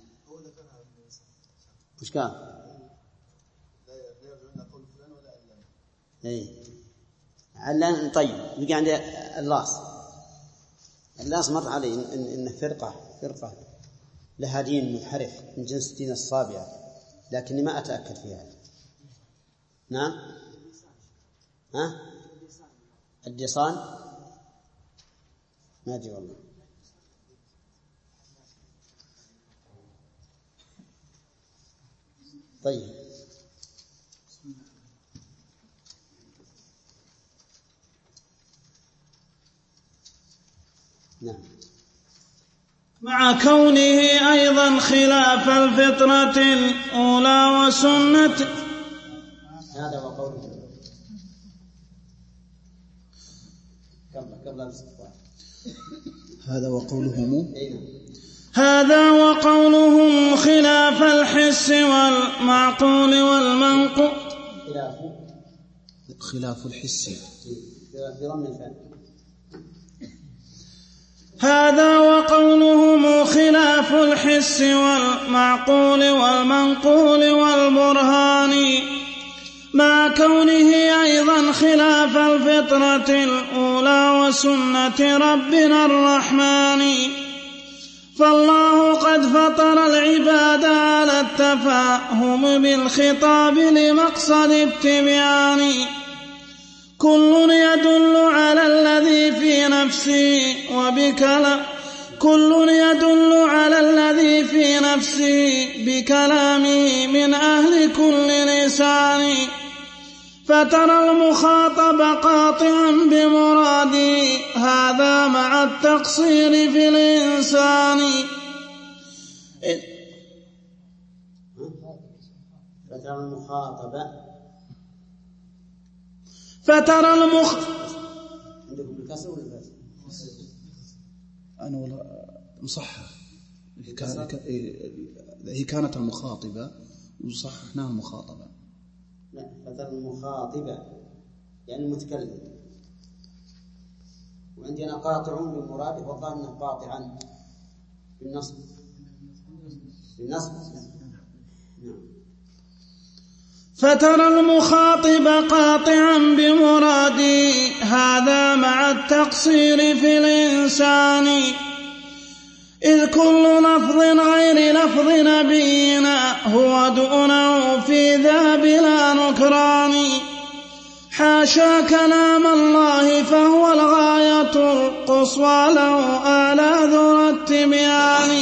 وش قال. اي علان. طيب يجي عند اللاص. اللاص مر علي إن إن فرقة فرقة لها دين منحرف من جنس دين الصابئة، لكني ما أتأكد في هذا. نعم. ها الديصان ما أدري والله. طيب نعم. مع كونه أيضا خلاف الفطرة الأولى وسنة. هذا وقوله هذا وقولهم هذا وقولهم خلاف الحس والمعقول والمنقول. خلاف الحس هذا وقولهم خلاف الحس والمعقول والمنقول والبرهان، مع كونه أيضا خلاف الفطرة الأولى وسنة ربنا الرحمن. فالله قد فطر العباد على التفاهم بالخطاب لمقصد التبيان، كل يدل على الذي في نفسي وبكلام كل يدل على الذي في نفسي بكلامه من أهل كل لسان. فترى المخاطب قاطعا بمرادي هذا مع التقصير في الإنسان. فترى المخاطبة فترى المخ عندكم بالكسر ولا بالفتح؟ أنا ولا مصحح، هي كانت المخاطبة وصححناها المخاطبة. لا، فترى المخاطبة يعني المتكلم، وعندنا قاطعون بمراده والله أنه قاطعا بالنصب بالنصب نعم. فترى المخاطب قاطعا بمرادي هذا مع التقصير في الإنسان، إذ كل لفظ غير لفظ نبينا هو دونه في ذا بلا نكران. حاشا كلام الله فهو الغاية القصوى له أعلى ذو التبيان.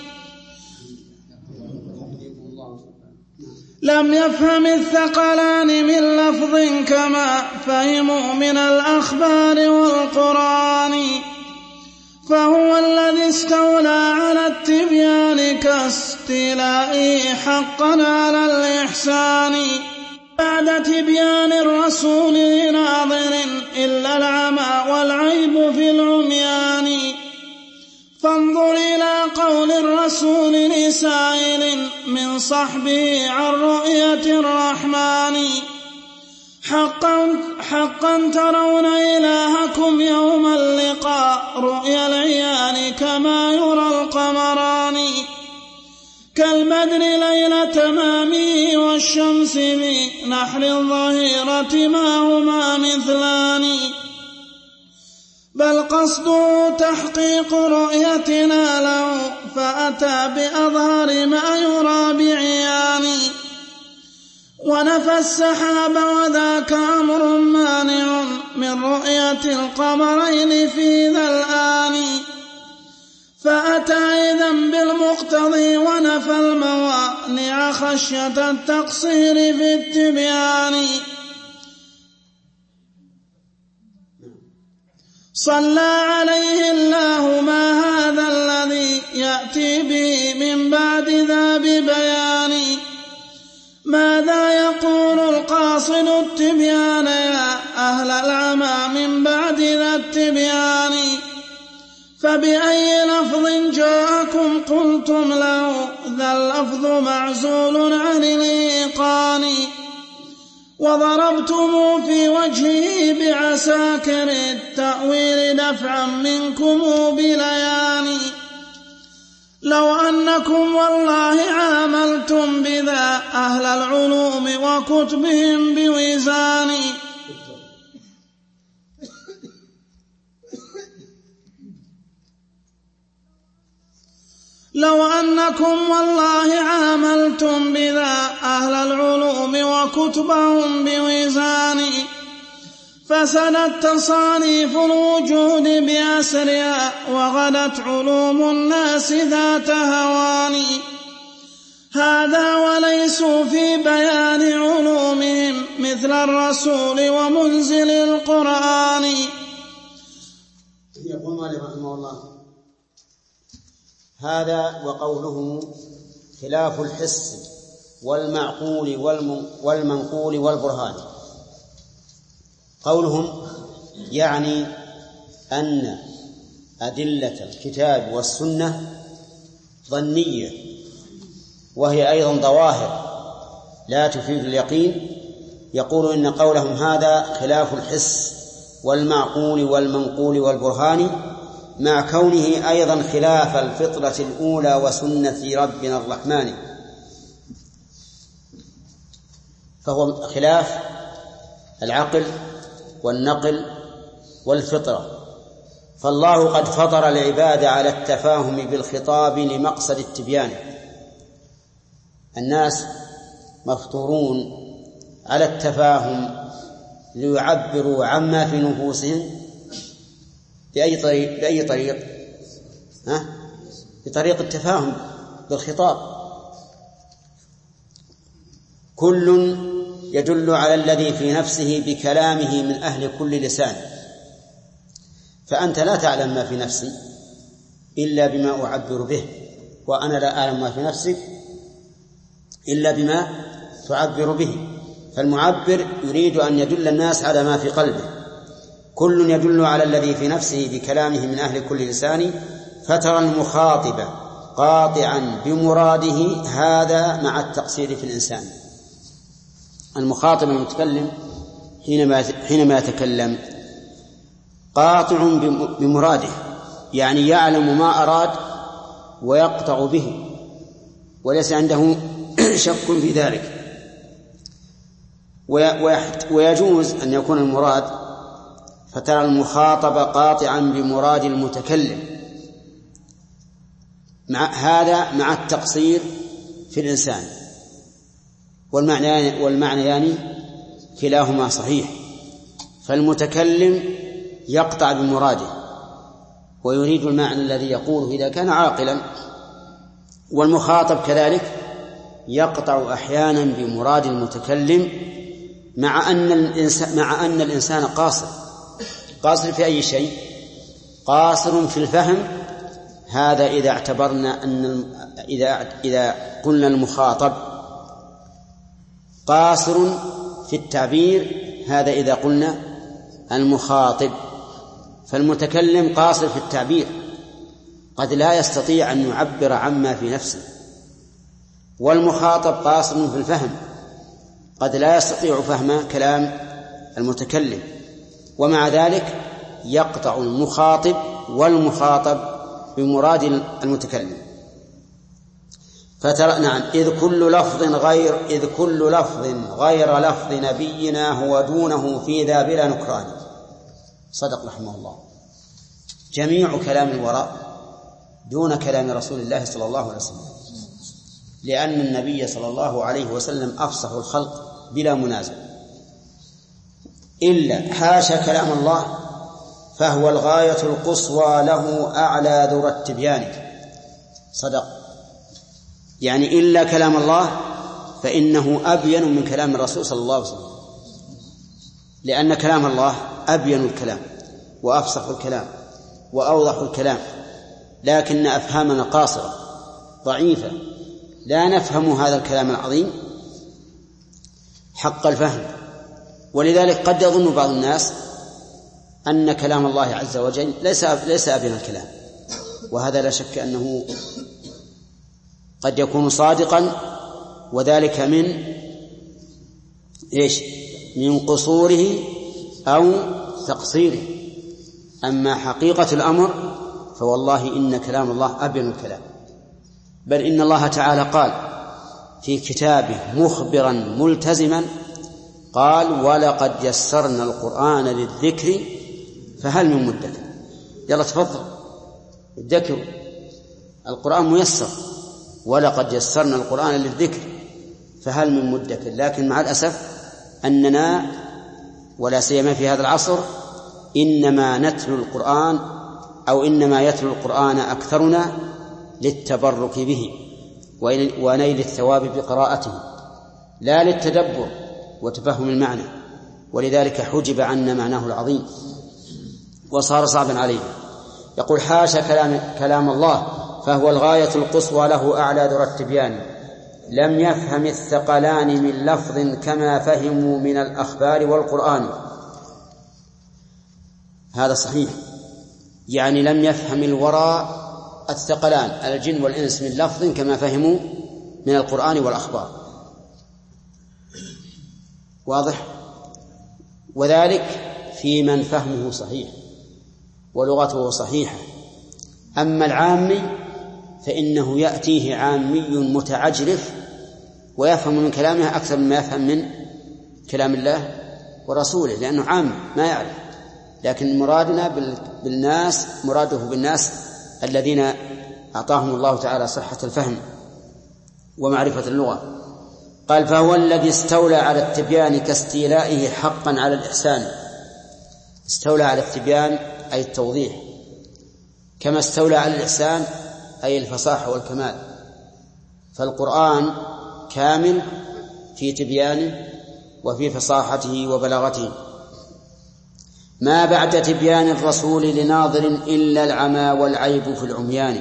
لم يفهم الثقلان من لفظ كما فهموا من الأخبار والقرآن، فهو الذي استولى على التبيان كاستيلائه حقا على الإحسان. بعد تبيان الرسول لناظر إلا العمى والعيب في العميان. فانظر إلى قول الرسول لسائل من صحبه عن رؤية الرحمن. حقا, حقا ترون إلهكم يوم اللقاء رؤيا العيان كما يرى القمران. كالبدر ليلة تمامه والشمس بنحر الظهيرة ما هما مثلان. بل قصده تحقيق رؤيتنا له فأتى بأظهر ما يرى بعيان. ونفى السحاب وذاك أمر مانع من رؤية القمرين في ذا الآن. فأتى إذن بالمقتضي ونفى الموانع خشية التقصير في التبيان. صلى عليه الله ما هذا الذي يأتي به من بعد ذا ببيان. ماذا يقول القاصد التبيان يا أهل العمى من بعد ذا التبيان. فبأي لفظ جاءكم قلتم له ذا اللفظ معزول عن الإيقان. وضربتم في وجهه بعساكر التأويل دفعا منكم بليان. لو أنكم والله عاملتم بذا أهل العلوم وكتبهم بوزان. لو أنكم والله عاملتم بذا أهل العلوم وكتبهم بوزان. فسدت تصانيف الوجود بأسرها وغدت علوم الناس ذات هوان. هذا وليسوا في بيان علومهم مثل الرسول ومنزل القرآن. يقول مالك رحمه الله هذا وقوله خلاف الحس والمعقول والمنقول والبرهان. قولهم يعني أن أدلة الكتاب والسنة ظنية وهي أيضا ظواهر لا تفيد اليقين. يقول إن قولهم هذا خلاف الحس والمعقول والمنقول والبرهان مع كونه أيضا خلاف الفطرة الأولى وسنة ربنا الرحمن، فهو خلاف العقل والنقل والفطرة. فالله قد فطر العباد على التفاهم بالخطاب لمقصد التبيان. الناس مفطورون على التفاهم ليعبروا عما في نفوسهم بأي طريق, بأي طريق؟ ها؟ بطريق التفاهم بالخطاب. كل يدل على الذي في نفسه بكلامه من أهل كل لسان. فأنت لا تعلم ما في نفسي إلا بما أعبر به، وأنا لا أعلم ما في نفسك إلا بما تعبر به. فالمعبر يريد أن يدل الناس على ما في قلبه، كل يدل على الذي في نفسه بكلامه من أهل كل لسان، فترى المخاطب قاطعا بمراده، هذا مع التقصير في الإنسان. المخاطب المتكلم حينما حينما يتكلم قاطع بمراده، يعني يعلم ما أراد ويقطع به وليس عنده شك في ذلك. ويجوز أن يكون المراد فترى المخاطب قاطعا بمراد المتكلم، مع هذا مع التقصير في الإنسان، والمعنى والمعنى يعني كلاهما صحيح. فالمتكلم يقطع بمراده ويريد المعنى الذي يقوله إذا كان عاقلا، والمخاطب كذلك يقطع أحيانا بمراد المتكلم، مع أن الإنسان مع أن الإنسان قاصر. قاصر في أي شيء؟ قاصر في الفهم. هذا إذا اعتبرنا أن إذا إذا قلنا المخاطب قاصر في التعبير، هذا إذا قلنا المخاطب. فالمتكلم قاصر في التعبير، قد لا يستطيع أن يعبر عما في نفسه، والمخاطب قاصر في الفهم، قد لا يستطيع فهم كلام المتكلم، ومع ذلك يقطع المخاطب والمخاطب بمراد المتكلم. فترى نعم إذ كل لفظ غير إذ كل لفظ غير لفظ نبينا هو دونه في ذا بلا نكران. صدق رحمه الله. جميع كلام الوراء دون كلام رسول الله صلى الله عليه وسلم، لأن النبي صلى الله عليه وسلم أفصح الخلق بلا منازع، إلا حاشا كلام الله فهو الغاية القصوى له أعلى ذرى التبيان. صدق، يعني إلا كلام الله فإنه أبين من كلام الرسول صلى الله عليه وسلم، لأن كلام الله أبين الكلام وأفصح الكلام وأوضح الكلام، لكن أفهامنا قاصرة ضعيفة، لا نفهم هذا الكلام العظيم حق الفهم. ولذلك قد يظن بعض الناس أن كلام الله عز وجل ليس ليس أبين الكلام، وهذا لا شك أنه قد يكون صادقا، وذلك من إيش؟ من قصوره أو تقصيره. أما حقيقة الأمر فوالله إن كلام الله أبين الكلام، بل إن الله تعالى قال في كتابه مخبرا ملتزما، قال ولقد يسرنا القرآن للذكر فهل من مدكر. يلا تفضل الذكر، القرآن ميسر، ولقد يسرنا القرآن للذكر فهل من مدكر. لكن مع الأسف أننا ولا سيما في هذا العصر إنما نتلو القرآن أو إنما يتلو القرآن أكثرنا للتبرك به ونيل الثواب بقراءته، لا للتدبر وتفهم المعنى، ولذلك حجب عنا معناه العظيم وصار صعبا علينا. يقول حاشا كلام, كلام الله فهو الغاية القصوى له أعلى ذرى التبيان، لم يفهم الثقلان من لفظ كما فهموا من الأخبار والقرآن. هذا صحيح، يعني لم يفهم الوراء الثقلان الجن والإنس من لفظ كما فهموا من القرآن والأخبار. واضح؟ وذلك في من فهمه صحيح ولغته صحيحة. أما العامي فإنه يأتيه عامي متعجرف ويفهم من كلامه أكثر مما يفهم من كلام الله ورسوله، لأنه عام ما يعرف. لكن مرادنا بالناس مراده بالناس الذين أعطاهم الله تعالى صحة الفهم ومعرفة اللغة. قال فهو الذي استولى على التبيان كاستيلائه حقا على الإحسان. استولى على التبيان أي التوضيح، كما استولى على الإحسان أي الفصاحة والكمال. فالقرآن كامل في تبيانه وفي فصاحته وبلاغته. ما بعد تبيان الرسول لناظر إلا العمى والعيب في العميان.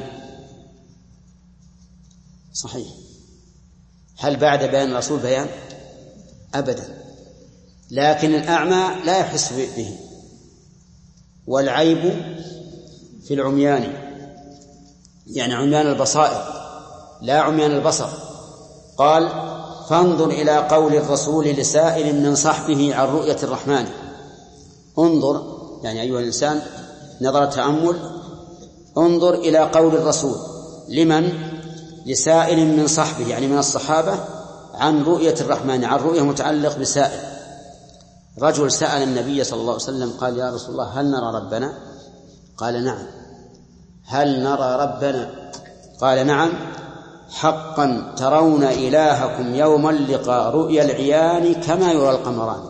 صحيح. هل بعد بيان الرسول بيان؟ أبدا، لكن الأعمى لا يحس به، والعيب في العميان يعني عميان البصائر لا عميان البصر. قال فانظر إلى قول الرسول لسائل من صحبه عن رؤية الرحمن. انظر يعني أيها الإنسان نظر تأمل، انظر إلى قول الرسول لمن؟ لسائل من صحبه يعني من الصحابة عن رؤية الرحمن. عن رؤية متعلق بسائل. رجل سأل النبي صلى الله عليه وسلم قال يا رسول الله هل نرى ربنا؟ قال نعم. هل نرى ربنا؟ قال نعم. حقا ترون إلهكم يوم اللقاء رؤيا العيان كما يرى القمران.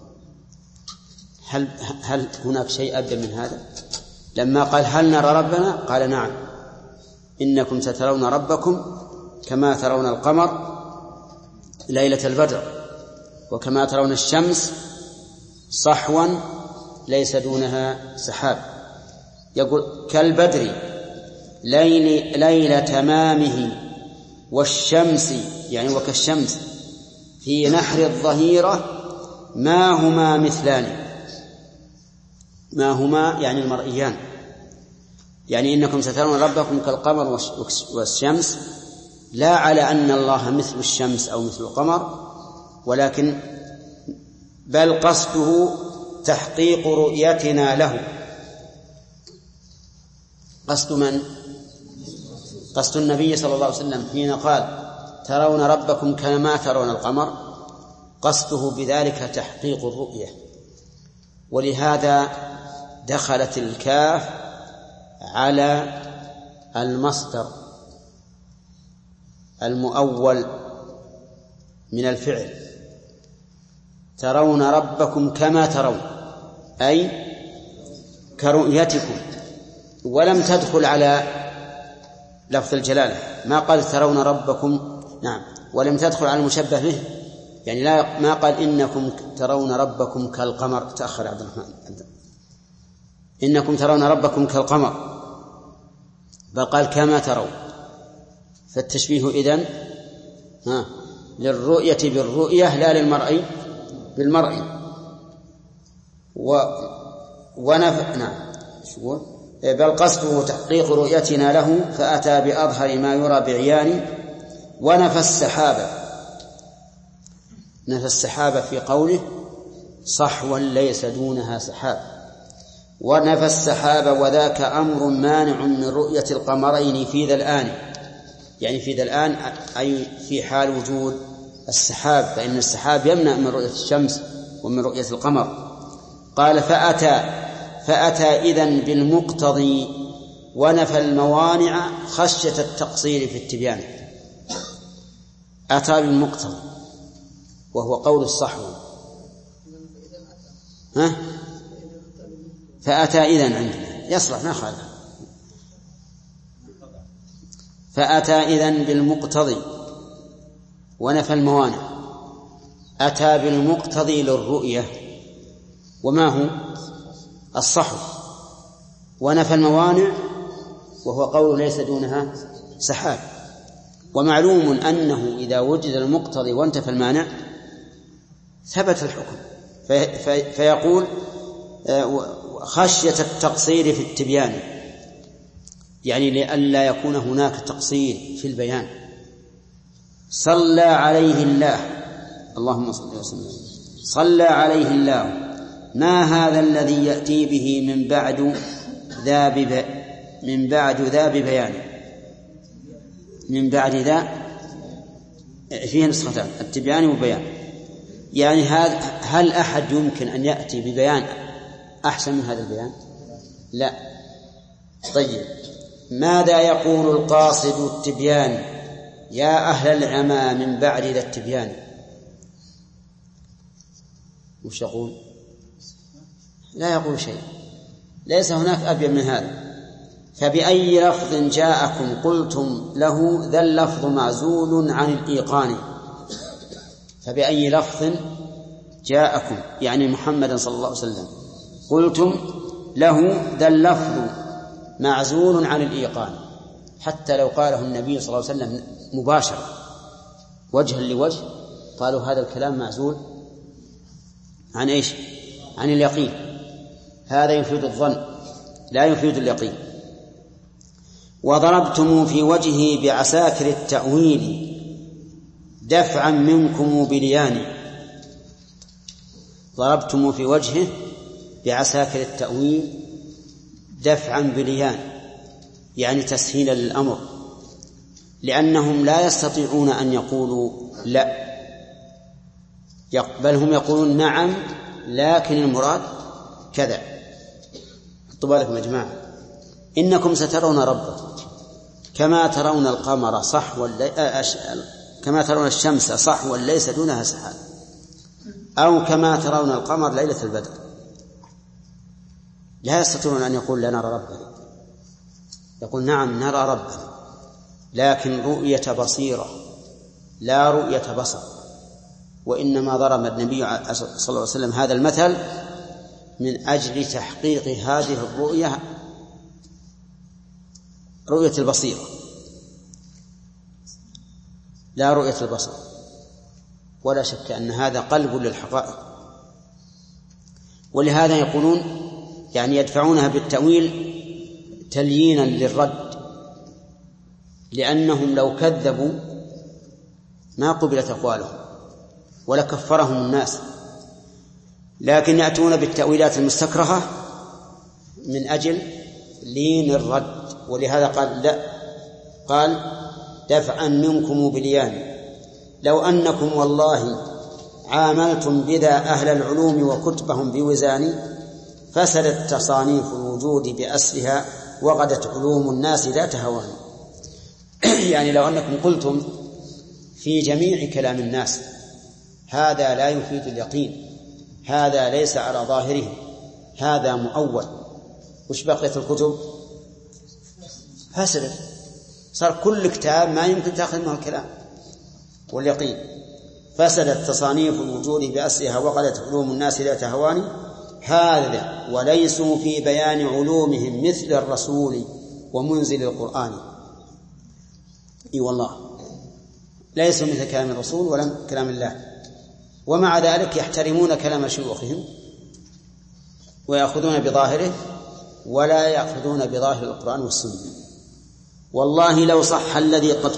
هل, هل هناك شيء أبدى من هذا؟ لما قال هل نرى ربنا؟ قال نعم. إنكم سترون ربكم كما ترون القمر ليلة البدر وكما ترون الشمس صحوا ليس دونها سحاب. يقول كالبدر ليل, ليل تمامه والشمس يعني وكالشمس في نحر الظهيرة ما هما مثلان. ما هما يعني المرئيان، يعني إنكم سترون ربكم كالقمر والشمس، لا على أن الله مثل الشمس أو مثل القمر، ولكن بل قصده تحقيق رؤيتنا له. قصد من؟ قصد النبي صلى الله عليه وسلم حين قال ترون ربكم كما ترون القمر، قصده بذلك تحقيق الرؤية. ولهذا دخلت الكاف على المصدر المؤول من الفعل ترون ربكم كما ترون أي كرؤيتكم، ولم تدخل على لفظ الجلالة. ما قال ترون ربكم نعم، ولم تدخل على المشبه به، يعني لا ما قال إنكم ترون ربكم كالقمر. تأخر عبد الرحمن. إنكم ترون ربكم كالقمر، بل قال كما ترون. فالتشبيه إذن ها للرؤية بالرؤية لا للمرئي بالمرئي. و ونف نعم شو بل قصده تحقيق رؤيتنا له فأتى بأظهر ما يرى بعيان. ونفى السحابة، نفى السحابة في قوله صحوا ليس دونها سحاب. ونفى السحابة وذاك أمر مانع من رؤية القمرين في ذا الآن، يعني في ذا الآن أي في حال وجود السحاب، فإن السحاب يمنع من رؤية الشمس ومن رؤية القمر. قال فأتى فأتى إذن بالمقتضي ونفى الموانع خشية التقصير في التبيان. أتى بالمقتضي وهو قول الصحو. ها فأتى إذن عندنا يصلح ما خالف. فأتى إذن بالمقتضي ونفى الموانع. أتى بالمقتضي للرؤية وما هو الصحو، ونفى الموانع وهو قول ليس دونها سحاب. ومعلوم أنه إذا وجد المقتضي وانتفى المانع ثبت الحكم. في في فيقول خشية التقصير في التبيان، يعني لئلا يكون هناك تقصير في البيان. صلى عليه الله اللهم صل وسلم صلى عليه الله ما هذا الذي يأتي به من بعد ذا بب... من بعد ذا ببيان. من بعد ذا فيه نسختان التبيان وبيان، يعني هذا هل أحد يمكن أن يأتي ببيان أحسن من هذا البيان؟ لا. طيب ماذا يقول القاصد التبيان يا أهل العمى من بعد ذا التبيان؟ وش يقول؟ لا يقول شيء، ليس هناك أبين من هذا. فبأي لفظ جاءكم قلتم له ذا اللفظ معزول عن الإيقان. فبأي لفظ جاءكم يعني محمد صلى الله عليه وسلم قلتم له ذا اللفظ معزول عن الإيقان، حتى لو قاله النبي صلى الله عليه وسلم مباشرة وجها لوجه قالوا هذا الكلام معزول عن إيش؟ عن اليقين. هذا يفيد الظن لا يفيد اليقين. وضربتم في وجهه بعساكر التأويل دفعا منكم بليان. ضربتم في وجهه بعساكر التأويل دفعا بليان، يعني تسهيلا للأمر، لأنهم لا يستطيعون أن يقولوا لا، بل هم يقولون نعم لكن المراد كذا. حطوا بالكم يا جماعة، إنكم سترون ربكم كما ترون القمر صحوا كما ترون الشمس صحوا ليس دونها سحاب، أو كما ترون القمر ليلة البدر. لا يستطيعون أن يقول لا نرى ربنا، يقول نعم نرى ربنا لكن رؤية بصيرة لا رؤية بصر. وإنما ضرب النبي صلى الله عليه وسلم هذا المثل من أجل تحقيق هذه الرؤية، رؤية البصيرة لا رؤية البصر. ولا شك أن هذا قلب للحقائق، ولهذا يقولون يعني يدفعونها بالتأويل تليينا للرد، لأنهم لو كذبوا ما قبلت أقوالهم ولا كفرهم الناس، لكن يأتون بالتأويلات المستكرهة من أجل لين الرد. ولهذا قال لا، قال دفعا منكم بليان. لو أنكم والله عاملتم بذا أهل العلوم وكتبهم بوزان فسدت تصانيف الوجود بأسرها وغدت علوم الناس ذات هوان. يعني لو أنكم قلتم في جميع كلام الناس هذا لا يفيد اليقين، هذا ليس على ظاهره، هذا مؤول، وش بقيت الكتب؟ فسدت، صار كل كتاب ما يمكن تأخذ منه الكلام واليقين. فسدت تصانيف الوجود بأسرها وغدت علوم الناس ذات هوان. هذا وليسوا في بيان علومهم مثل الرسول ومنزل القرآن. اي والله ليسوا مثل كلام الرسول ولا كلام الله، ومع ذلك يحترمون كلام شيوخهم ويأخذون بظاهره ولا يأخذون بظاهر القرآن والسنة. والله لو صح الذي قد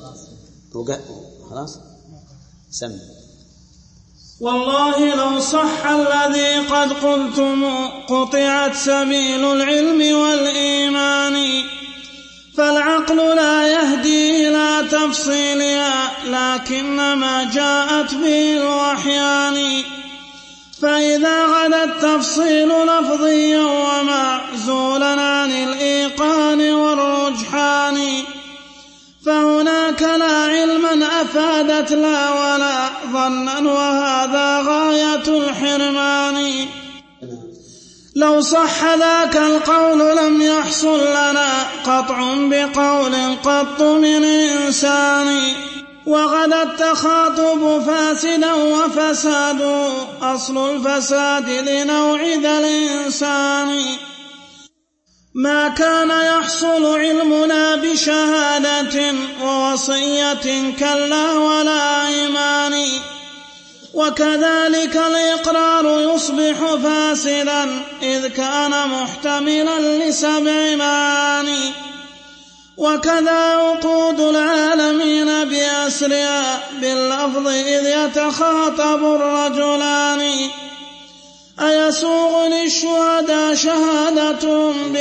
خلاص سمع والله لو صح الذي قد قلتم قطعت سبيل العلم والإيمان، فالعقل لا يهدي إلى تفصيلها لكنما جاءت به الوحيان. فإذا غدا التفصيل لفظيا ومعزولا عن الإيقان والرجحان، فهناك لا علما أفادت لا ولا ظنا، وهذا غاية الحرمان. لو صح ذاك القول لم يحصل لنا قطع بقول قط من إنسان، وغدا التخاطب فاسدا وفساد أصل الفساد لنوع ذا الإنسان. ما كان يحصل علمنا بشهادة ووصية كلا ولا إيمان، وكذلك الإقرار يصبح فاسدا إذ كان محتملا لسبع معاني. وكذا عقود العالمين بأسرها باللفظ إذ يتخاطب الرجلان. أيسوغ للشهداء شهادتهم ب...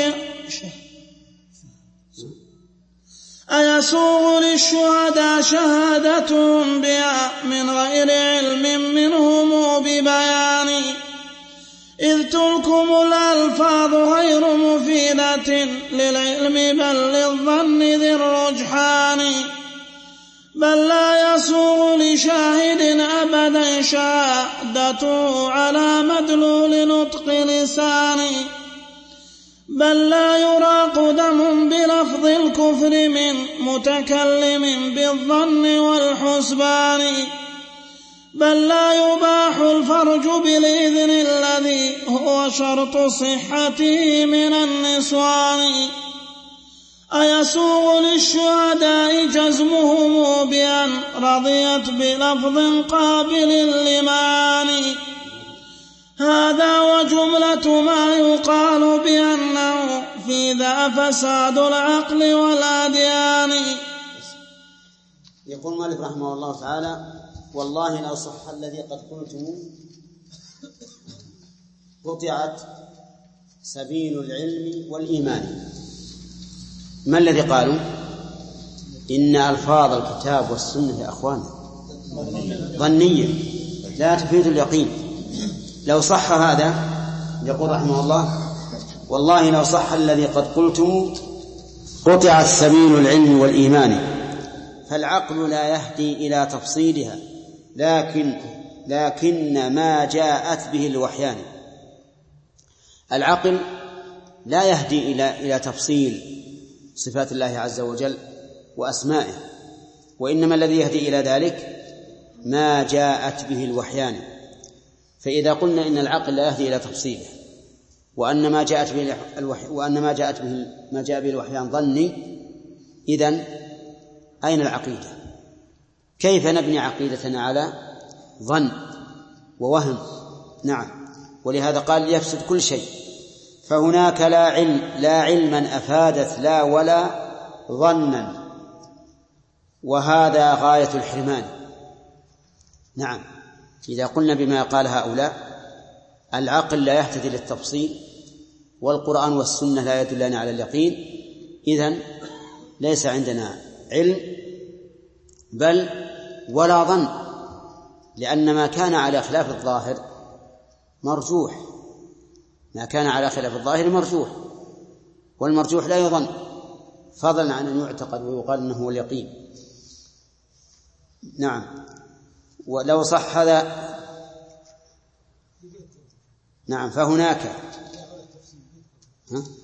أيسوغ للشهداء شهادتهم بها من غير علم منهم ببيان، إذ تلكم الألفاظ غير مفيدة للعلم بل للظن ذي الرجحان. بل لا يسوغ لشاهد أبدا شهادته على مدلول نطق لسان، بل لا يراق دم بلفظ الكفر من متكلم بالظن والحسبان، بل لا يباح الفرج بالإذن الذي هو وشرط صحته من النسوان. أيسوغ للشهداء جزمهم بأن رضيت بلفظ قابل لمعاني؟ هذا وجملة ما يقال بأنه في ذا فساد العقل والأديان. يقول مالك رحمه الله تعالى: والله لو صح الذي قد قلتم قطعت سبيل العلم والإيمان. ما الذي قالوا؟ إن ألفاظ الكتاب والسنة يا أخوان ظنية لا تفيد اليقين. لو صح هذا يقول رحمه الله: والله لو صح الذي قد قلتم قطعت سبيل العلم والإيمان، فالعقل لا يهدي إلى تفصيلها، لكن لكن ما جاءت به الوحيان. العقل لا يهدي إلى إلى تفصيل صفات الله عز وجل وأسمائه، وإنما الذي يهدي إلى ذلك ما جاءت به الوحيان. فإذا قلنا إن العقل لا يهدي إلى تفصيله وأن ما جاءت به الوحي وأن ما جاءت به ما جاء به الوحيان ظني، إذن أين العقيدة؟ كيف نبني عقيدتنا على ظن ووهم؟ نعم، ولهذا قال يفسد كل شيء. فهناك لا علم لا علما أفادت لا ولا ظنا، وهذا غاية الحرمان. نعم، إذا قلنا بما قال هؤلاء العقل لا يهتدي للتفصيل والقرآن والسنة لا يدلان على اليقين، إذن ليس عندنا علم بل ولا ظن، لأن ما كان على خلاف الظاهر مرجوح، ما كان على خلاف الظاهر مرجوح، والمرجوح لا يظن فضلا عن أن يعتقد ويقال أنه هو اليقين. نعم، ولو صح هذا نعم فهناك ها؟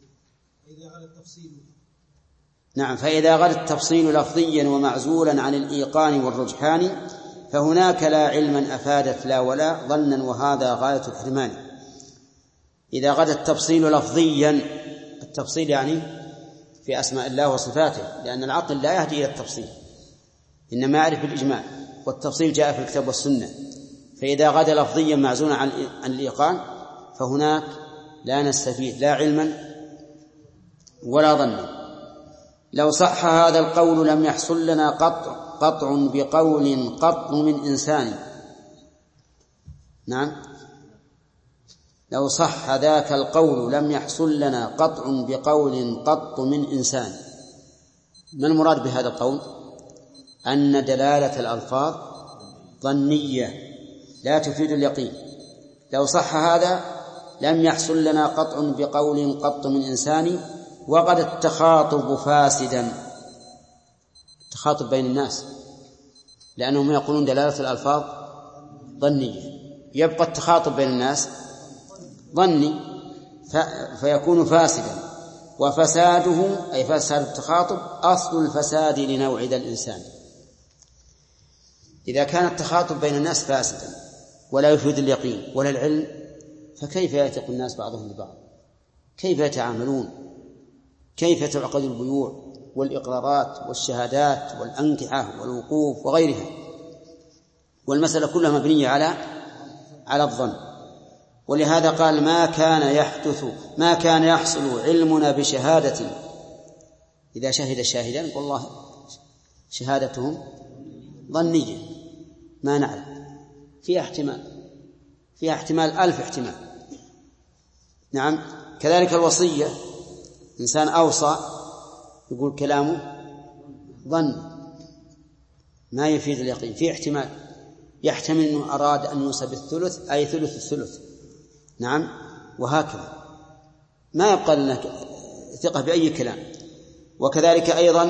نعم فإذا غدا التفصيل لفظيا ومعزولا عن الإيقان والرجحان فهناك لا علما أفادت لا ولا ظنا، وهذا غاية الحرمان. إذا غدا التفصيل لفظيا، التفصيل يعني في أسماء الله وصفاته، لأن العقل لا يهدي إلى التفصيل إنما يعرف بالإجمال، والتفصيل جاء في الكتاب والسنة. فإذا غدا لفظيا معزولا عن الإيقان فهناك لا نستفيد لا علما ولا ظنا. لو صح هذا القول لم يحصل لنا قطع قطع بقول قط من إنسان. نعم، لو صح ذاك القول لم يحصل لنا قطع بقول قط من إنسان. ما المراد بهذا القول؟ أن دلالة الألفاظ ظنية لا تفيد اليقين. لو صح هذا لم يحصل لنا قطع بقول قط من إنسان، وقد التخاطب فاسدا، التخاطب بين الناس، لأنهم يقولون دلالة الألفاظ ظنية، يبقى التخاطب بين الناس ظني فيكون فاسدا، وفساده أي فساد التخاطب أصل الفساد لنوع ذا الإنسان. إذا كان التخاطب بين الناس فاسدا ولا يفيد اليقين ولا العلم، فكيف يثق الناس بعضهم ببعض؟ كيف يتعاملون؟ كيف تعقد البيوع والإقرارات والشهادات والأنكحة والوقوف وغيرها؟ والمسألة كلها مبنية على على الظن. ولهذا قال ما كان يحدث ما كان يحصل علمنا بشهادة. إذا شهد الشاهدان والله شهادتهم ظنية ما نعلم، فيها احتمال فيها احتمال ألف احتمال. نعم، كذلك الوصية، إنسان أوصى يقول كلامه ظن ما يفيد اليقين، فيه احتمال، يحتمل أنه أراد أن يوصى بالثلث أي ثلث الثلث. نعم، وهكذا ما يبقى لنا ثقة بأي كلام. وكذلك أيضا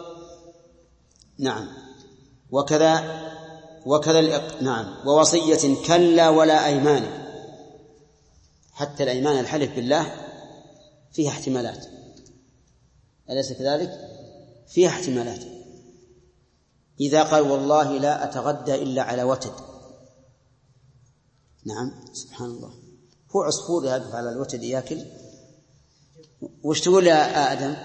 نعم وكذا وكذا نعم ووصية كلا ولا أيمان، حتى الأيمان الحلف بالله فيها احتمالات، أليس كذلك؟ فيها احتمالات. إذا قال والله لا أتغدى إلا على وتد، نعم سبحان الله، هو عصفور يهدف على الوتد يأكل. وش تقول يا آدم؟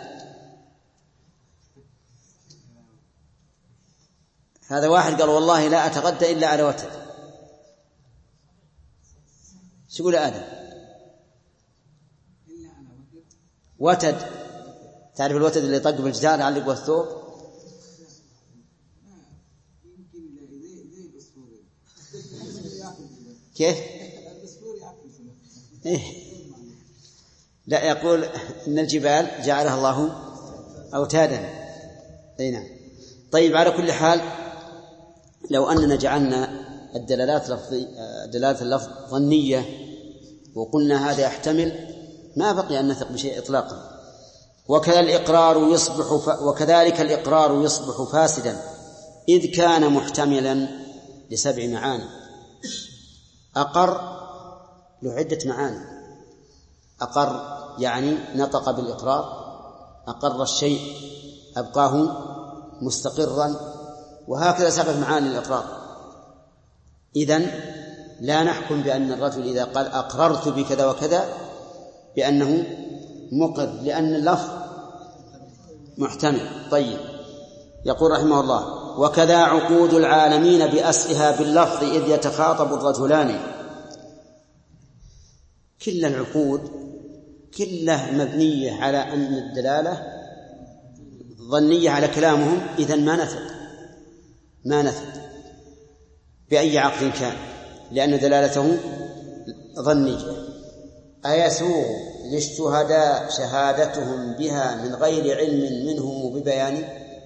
هذا واحد قال والله لا أتغدى إلا على وتد. شو تقول يا آدم؟ وتد، تعرف الوتد اللي يطق بالجدار يعلق بالثوب؟ كيف؟ إيه؟ لا، يقول إن الجبال جعلها الله أوتادا. أي نعم. طيب، على كل حال لو أننا جعلنا الدلالات لفظية دلالة اللفظ ظنية وقلنا هذا يحتمل، ما بقي أن نثق بشيء إطلاقا. وكذا الإقرار يصبح ف... وكذلك الإقرار يصبح فاسدا إذ كان محتملا لسبع معاني. أقر له عدة معاني. أقر يعني نطق بالإقرار، أقر الشيء أبقاه مستقرا، وهكذا سبع معاني الإقرار. إذن لا نحكم بأن الرجل إذا قال أقررت بكذا وكذا بأنه مقر، لأن اللفظ محتمل. طيب، يقول رحمه الله: وكذا عقود العالمين بأسرها باللفظ إذ يتخاطب الرجلان. كل العقود كلها مبنية على أن الدلالة ظنية على كلامهم، إذن ما نثق ما نثق بأي عقد كان، لأن دلالته ظنية. أيسوغ للشهداء شهادتهم بها من غير علم منهم ببيان؟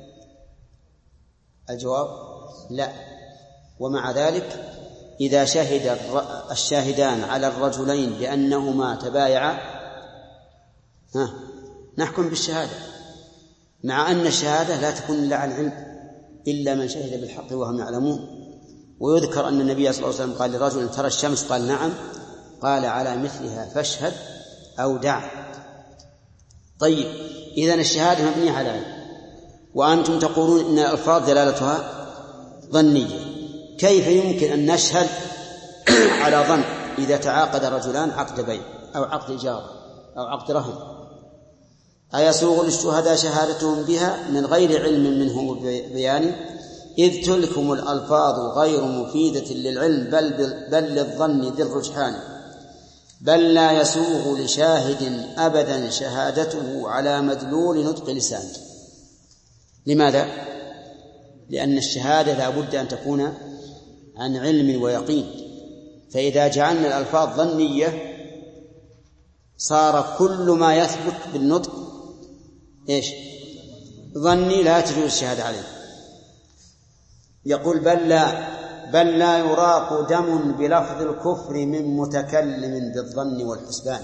الجواب لا. ومع ذلك إذا شهد الشاهدان على الرجلين بأنهما تبايعا ها نحكم بالشهادة، مع أن الشهادة لا تكون إلا عن علم إلا من شهد بالحق وهم يعلمون. ويذكر أن النبي صلى الله عليه وسلم قال لرجل: ترى الشمس؟ قال: نعم. قال: على مثلها فاشهد أو دع. طيب، إذن الشهادة مبنية على علم، وأنتم تقولون إن الألفاظ دلالتها ظنية. كيف يمكن أن نشهد على ظن إذا تعاقد رجلان عقد بيع أو عقد إجارة أو عقد رهن؟ أيسوغ للشهداء شهادتهم بها من غير علم منهم بيان؟ إذ تلكم الألفاظ غير مفيدة للعلم بل, بل للظن ذي الرجحان. بل لا يسوغ لشاهد أبدا شهادته على مدلول نطق لسانه. لماذا؟ لأن الشهادة لا بد أن تكون عن علم ويقين، فإذا جعلنا الألفاظ ظنية صار كل ما يثبت بالنطق إيش؟ ظني، لا تجوز الشهادة عليه. يقول: بل لا بل لا يراق دم بلفظ الكفر من متكلم بالظن والحسبان.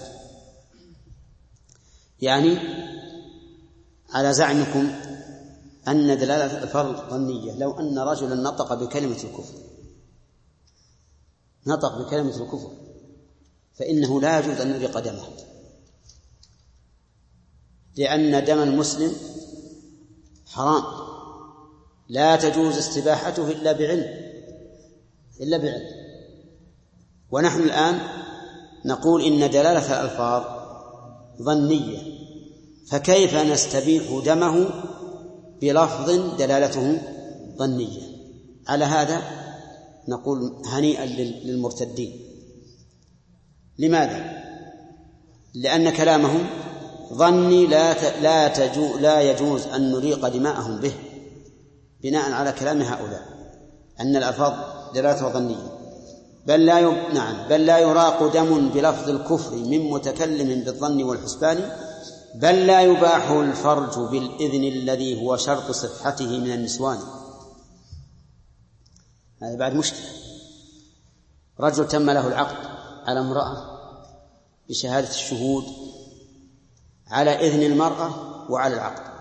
يعني على زعمكم أن دلالة الفرض ظنية، لو أن رجلا نطق بكلمة الكفر نطق بكلمة الكفر فإنه لا يجوز أن نريق دمه، لأن دم المسلم حرام، لا تجوز استباحته إلا بعلم إلا بعلم. ونحن الآن نقول إن دلالة الألفاظ ظنية، فكيف نستبيح دمه بلفظ دلالته ظنية؟ على هذا نقول هنيئا للمرتدين. لماذا؟ لأن كلامهم ظني، لا لا تجو لا يجوز أن نريق دماءهم به بناء على كلام هؤلاء أن الألفاظ دلالتها ظنية. بل لا ي... نعم بل لا يراق دم بلفظ الكفر من متكلم بالظن والحسبان. بل لا يباح الفرج بالإذن الذي هو شرط صحته من النسوان. هذا بعد مشكلة. رجل تم له العقد على امرأة بشهادة الشهود على إذن المرأة وعلى العقد،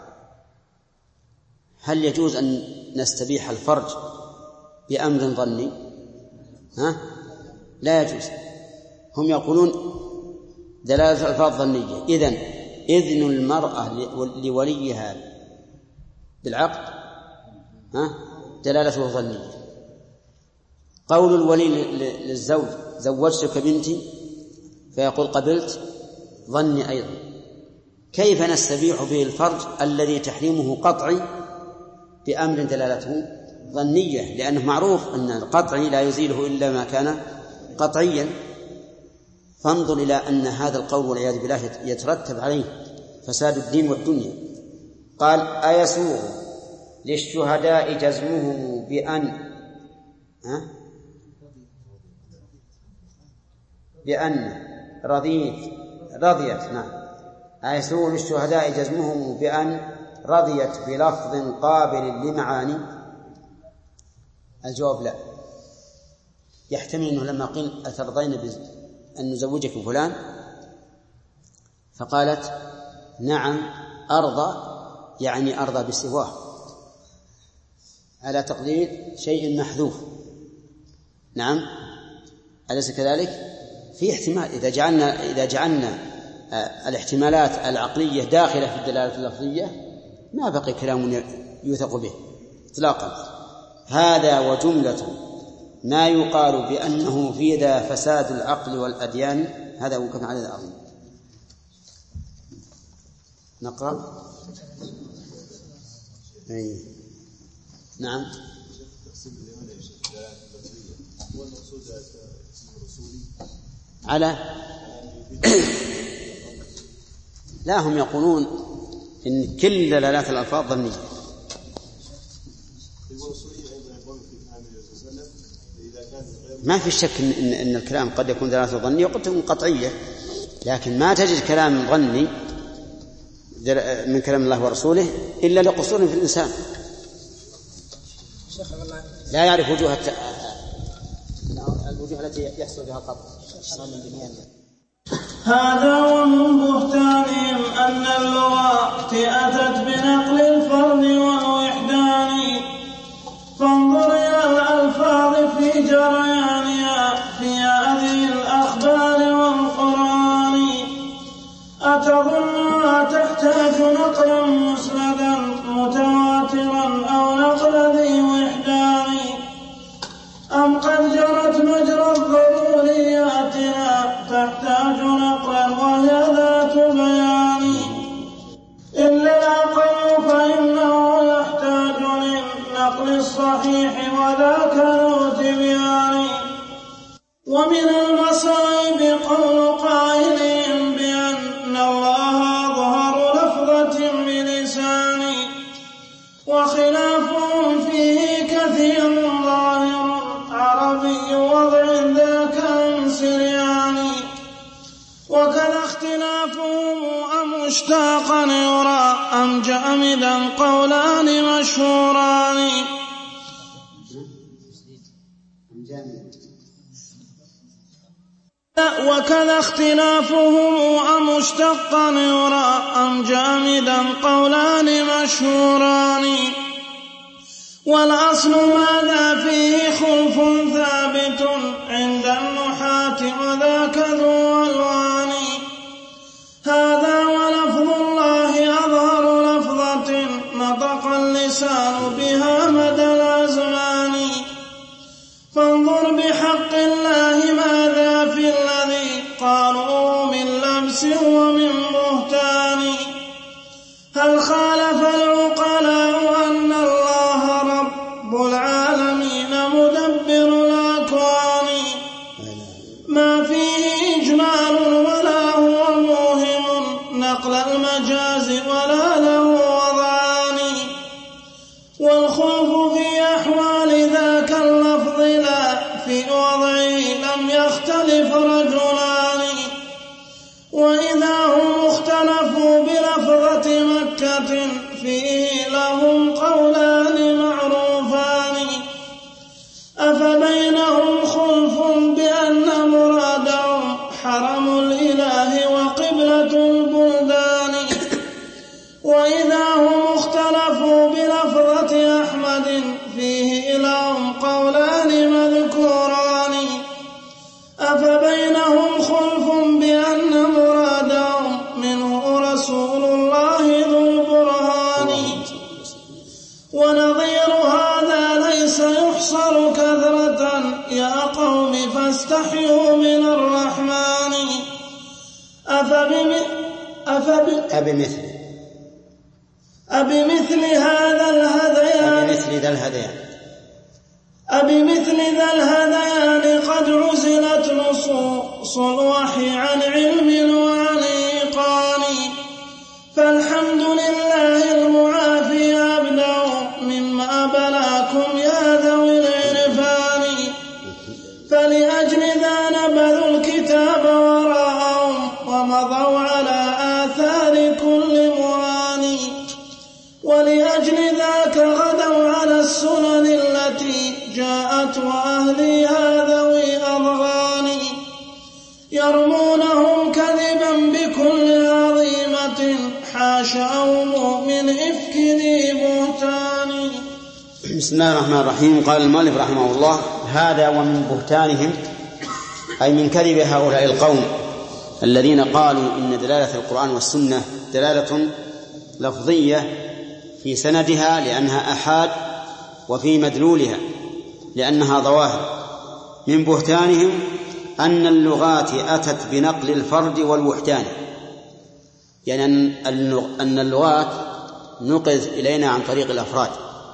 هل يجوز أن نستبيح الفرج بأمر ظني؟ ها؟ لا يجوز. هم يقولون دلالة الألفاظ ظنية، إذن إذن المرأة لوليها بالعقد ها؟ دلالته ظنية. قول الولي للزوج: زوجتك بنتي، فيقول قبلت ظني أيضا. كيف نستبيح به الفرج الذي تحريمه قطعي بأمر دلالته ظنية؟ لأنه معروف أن القطعي لا يزيله إلا ما كان قطعيا. فانظر إلى أن هذا القول والعياذ بالله يترتب عليه فساد الدين والدنيا. قال أيسوغ للشهداء جزمه بأن ها؟ بأن رضيت رضيت نعم أيسوغ للشهداء جزمه بأن رضيت بلفظ قابل لمعاني؟ الجواب لا. يحتمل أنه لما قيل أترضين أن نزوجك فلان فقالت نعم أرضى، يعني أرضى بسواه على تقدير شيء محذوف. نعم أليس كذلك؟ في احتمال إذا جعلنا إذا جعلنا الاحتمالات العقلية داخلة في الدلالة اللفظية ما بقي كلام يوثق به إطلاقا. هذا وجملة ما يقال بأنه في ذا فساد العقل والأديان. هذا ممكن عدد عظيم. نقرأ. أي. نعم. على لا هم يقولون إن كل دلالات الألفاظ ظنية. ما في شك إن, إن الكلام قد يكون دلالة ظنية وقد تكون قطعية، لكن ما تجد كلام ظني من كلام الله ورسوله إلا لقصور في الإنسان لا يعرف وجوه الت... الوجوه التي يحصل بها القطع. هذا ومن بهتانهم أن اللغات أتت بنقل الفرد والوحدان، فانظر إلى الألفاظ في جريانها في هذه الأخبار والقرآن. أتظنها تحتاج نقلا مسندا متواترا أو نقل ذي وحدان، أم قد جرت مجرى ضرورياتنا تحتاج نقلا وهي ذات بيان. إلا العقل فإنه يحتاج للنقل الصحيح وذاك ذو تبيان. ومن المصائب قول قائلهم بأن الله أظهر لفظة بلسان، وخلافهم فيه كثير ظاهر عربي وضع ذاك سريان. وكذا اختلافهم أم مشتاقا يرى أم جامدا قولان مشهوران. وكذا اختلافهم أم مشتقا يرى أم جامدا قولان مشهوران. والأصل ماذا فيه خلف ثابت عند النحاة وذاك ذو ألوان. هذا ولفظ الله أظهر لفظة نطق اللسان بها مدى الأزمان. فانظر بحق الله ماذا في الذي قالوا من لبس ومن بهتان. هل خالف العقلاء أن الله رب العالمين مدبر الأكوان، ما فيه إجمال ولا هو موهم نقل المجاز ولا له وضعان. والخوف في أحوال ذاك اللفظ لا في وضعه لم يختلف رجلان. وإذا هم اختلفوا بلفظة مكة فيه لهم قولان معروفان. أفبينهم خلف بأن مرادهم حرم الإله وقبلة البلدان. وإذا هم اختلفوا بلفظة أحمد فيه لهم قولان مذكوران. أفبينهم خلف بأن مراد أبمثل أبمثل هذا الهذيان أبمثل ذا الهذيان أبمثل ذا الهذيان قد عزلت نصوص الوحي عن علم وعن إيقان، فالحمد لله المعافي أبدع مما بلاكم يا ذوي العرفان. فلأجل ذا نبذوا الكتاب وراءهم ومضوا على آثار كل معاني، ولأجل ذاك غدوا على السنن التي جاءت وأهليها ذوي أضغان، يرمونهم كذبا بكل عظيمة حاشا أو مؤمن إفك ذي بهتان. بسم الله الرحمن الرحيم. قال المؤلف رحمه الله: هذا ومن بهتانهم، أي من كذب هؤلاء القوم الذين قالوا إن دلالة القرآن والسنة دلالة لفظية في سندها لأنها أحاد، وفي مدلولها لأنها ظواهر. من بهتانهم أن اللغات أتت بنقل الفرد والوحدان، يعني أن اللغات نقلت إلينا عن طريق الأفراد،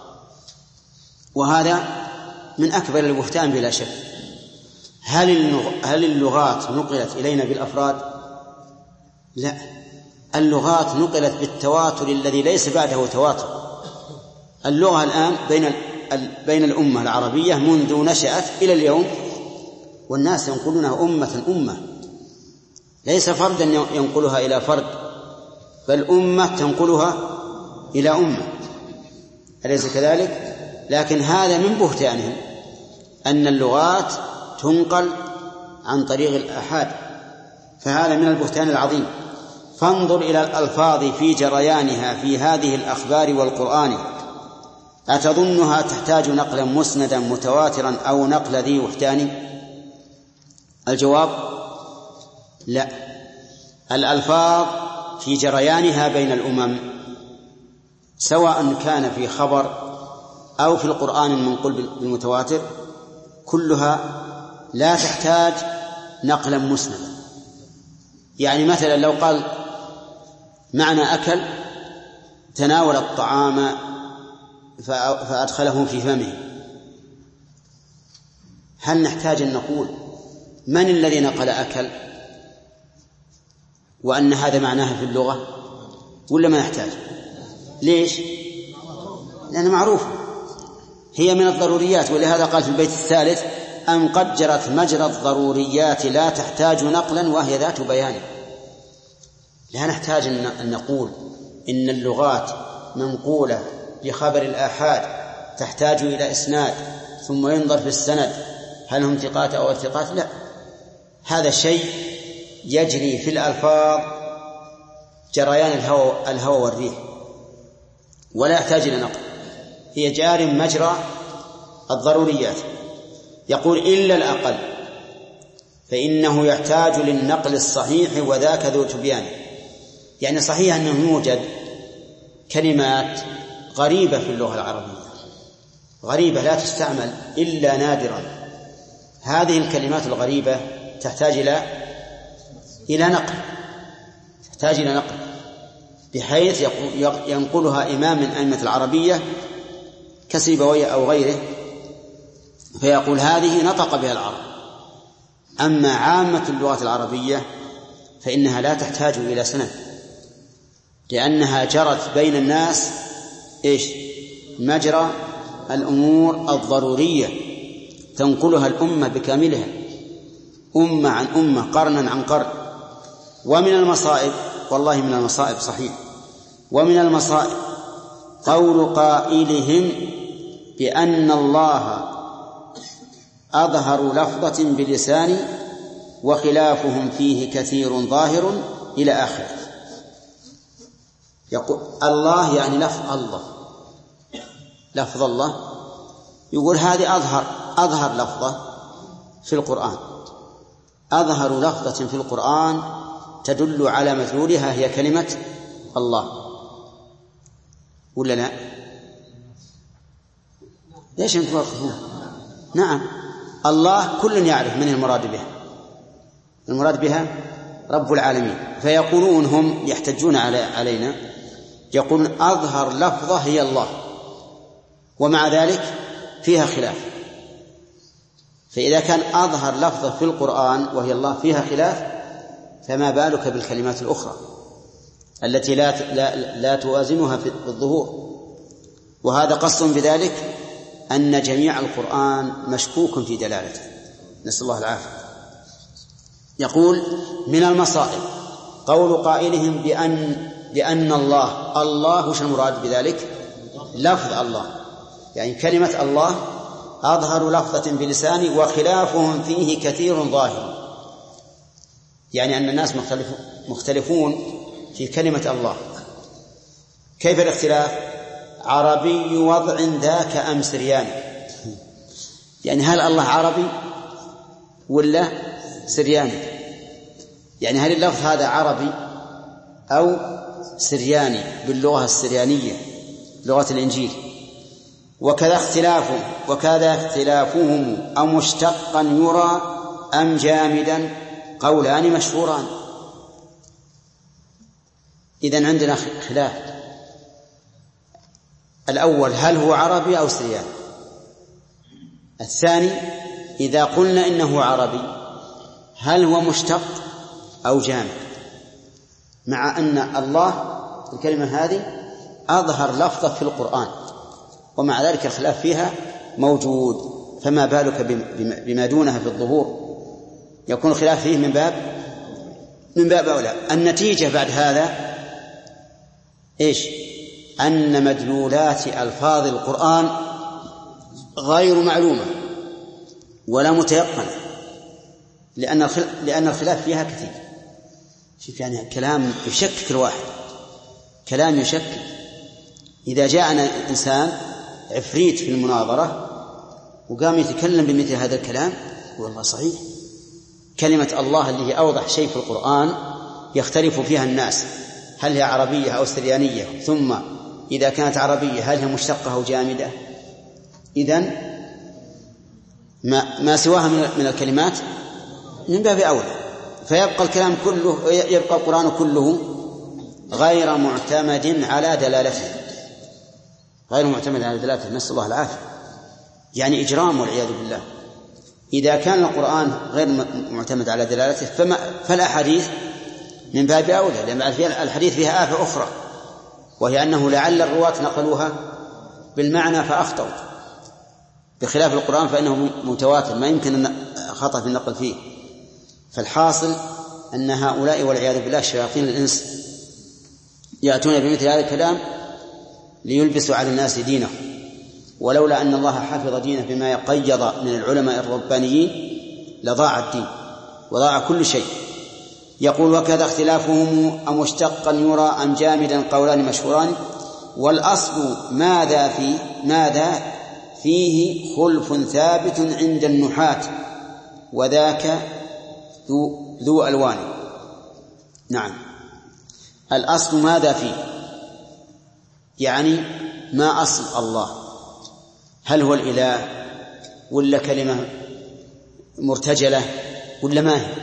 وهذا من أكبر البهتان بلا شك. هل اللغات نقلت إلينا بالأفراد؟ لا، اللغات نقلت بالتواتر الذي ليس بعده تواتر. اللغة الآن بين بين الأمة العربية منذ نشأت إلى اليوم، والناس ينقلونها أمة أمة، ليس فردا ينقلها إلى فرد، بل أمة تنقلها إلى أمة، أليس كذلك؟ لكن هذا من بهتانهم أن اللغات تنقل عن طريق الآحاد، فهذا من البهتان العظيم. فانظر إلى الألفاظ في جريانها في هذه الأخبار والقرآن، أتظنها تحتاج نقلا مسندا متواترا أو نقل ذي وحدان؟ الجواب: لا. الألفاظ في جريانها بين الأمم سواء كان في خبر أو في القرآن المنقول بالمتواتر كلها لا تحتاج نقلا مسندا. يعني مثلا لو قال معنى أكل تناول الطعام فأدخله في فمه، هل نحتاج أن نقول من الذي نقل أكل وأن هذا معناها في اللغة، ولا ما نحتاج؟ ليش؟ لأنه معروف، هي من الضروريات. ولهذا قال في البيت الثالث: أم قد جرت مجرى الضروريات لا تحتاج نقلا وهي ذات بيان. لا نحتاج أن نقول إن اللغات منقولة بخبر الآحاد تحتاج إلى إسناد ثم ينظر في السند هل هم ثقات أو الثقات، لا، هذا شيء يجري في الألفاظ جريان الهواء الهواء والريح، ولا يحتاج إلى نقل، هي جار مجرى الضروريات. يقول: إلا الأقل فإنه يحتاج للنقل الصحيح وذاك ذو تبيان. يعني صحيح أنه يوجد كلمات غريبة في اللغة العربية، غريبة لا تستعمل إلا نادرا، هذه الكلمات الغريبة تحتاج إلى إلى نقل، تحتاج إلى نقل بحيث ينقلها إمام من أئمة العربية كسيبويه أو غيره فيقول هذه نطق بها العرب. أما عامة اللغات العربية فإنها لا تحتاج إلى سند، لأنها جرت بين الناس إيش؟ مجرى الأمور الضرورية تنقلها الأمة بكاملها، أمة عن أمة، قرنا عن قرن. ومن المصائب، والله من المصائب صحيح، ومن المصائب قول قائلهم بأن الله أظهر لفظة بلسان وخلافهم فيه كثير ظاهر إلى آخره. يقول الله يعني لفظ الله، لفظ الله، يقول هذه أظهر أظهر لفظة في القرآن، أظهر لفظة في القرآن تدل على مدلولها هي كلمة الله، ولا لا؟ ليش أنتم توقفون؟ نعم، الله كل يعرف من المراد بها، المراد بها رب العالمين. فيقولون هم يحتجون علينا يقولون أظهر لفظة هي الله، ومع ذلك فيها خلاف. فإذا كان أظهر لفظة في القرآن وهي الله فيها خلاف، فما بالك بالكلمات الأخرى التي لا, لا, لا توازنها في الظهور. وهذا قصد بذلك أن جميع القرآن مشكوك في دلالته، نسأل الله العافية. يقول من المصائب قول قائلهم بأن, بأن الله الله وش المراد بذلك؟ لفظ الله، يعني كلمة الله أظهر لفظة بلساني وخلافهم فيه كثير ظاهر، يعني أن الناس مختلفون في كلمة الله. كيف الاختلاف؟ عربي وضع ذاك أم سرياني، يعني هل الله عربي ولا سرياني؟ يعني هل اللفظ هذا عربي أو سرياني باللغة السريانية لغة الإنجيل؟ وكذا اختلافهم وكذا اختلافهم أم مشتقا يرى أم جامدا قولان مشهوران. إذن عندنا خلاف. الأول هل هو عربي أو سرياني؟ الثاني إذا قلنا إنه عربي هل هو مشتق أو جامد؟ مع أن الله الكلمة هذه أظهر لفظة في القرآن ومع ذلك الخلاف فيها موجود، فما بالك بما دونها في الظهور يكون الخلاف فيه من باب من باب أولى. النتيجة بعد هذا إيش؟ أن مدلولات ألفاظ القرآن غير معلومة ولا متيقنة، لأن لأن الخلاف فيها كثير. شوف يعني كلام يشكك الواحد، كلام يشكك. إذا جاءنا إنسان عفريت في المناظرة وقام يتكلم بمثل هذا الكلام والله صحيح، كلمة الله اللي هي أوضح شيء في القرآن يختلف فيها الناس هل هي عربية أو سريانية، ثم إذا كانت عربية هل هي مشتقة أو جامدة. إذن ما, ما سواها من الكلمات من باب أولى، فيبقى الكلام كله يبقى القرآن كله غير معتمد على دلالته، غير معتمد على دلالته، نسأل الله العافية. يعني إجرام والعياذ بالله. إذا كان القرآن غير معتمد على دلالته فما فالأحاديث من باب أولى، لأن الحديث فيها آفة أخرى، وهي أنه لعل الرواة نقلوها بالمعنى فأخطأوا، بخلاف القرآن فإنه متواتر ما يمكن خطأ في النقل فيه. فالحاصل أن هؤلاء والعياذ بالله شياطين الإنس يأتون بمثل هذا الكلام ليلبسوا على الناس دينه، ولولا أن الله حفظ دينه بما يقيض من العلماء الربانيين لضاع الدين وضاع كل شيء. يقول وكذا اختلافهم أم مشتقا يرى أم جامدا قولان مشهوران، والأصل ماذا في ماذا فيه خلف ثابت عند النحاة وذاك ذو, ذو ألوان. نعم، الأصل ماذا فيه، يعني ما أصل الله، هل هو الإله ولا كلمة مرتجلة ولا ما هي؟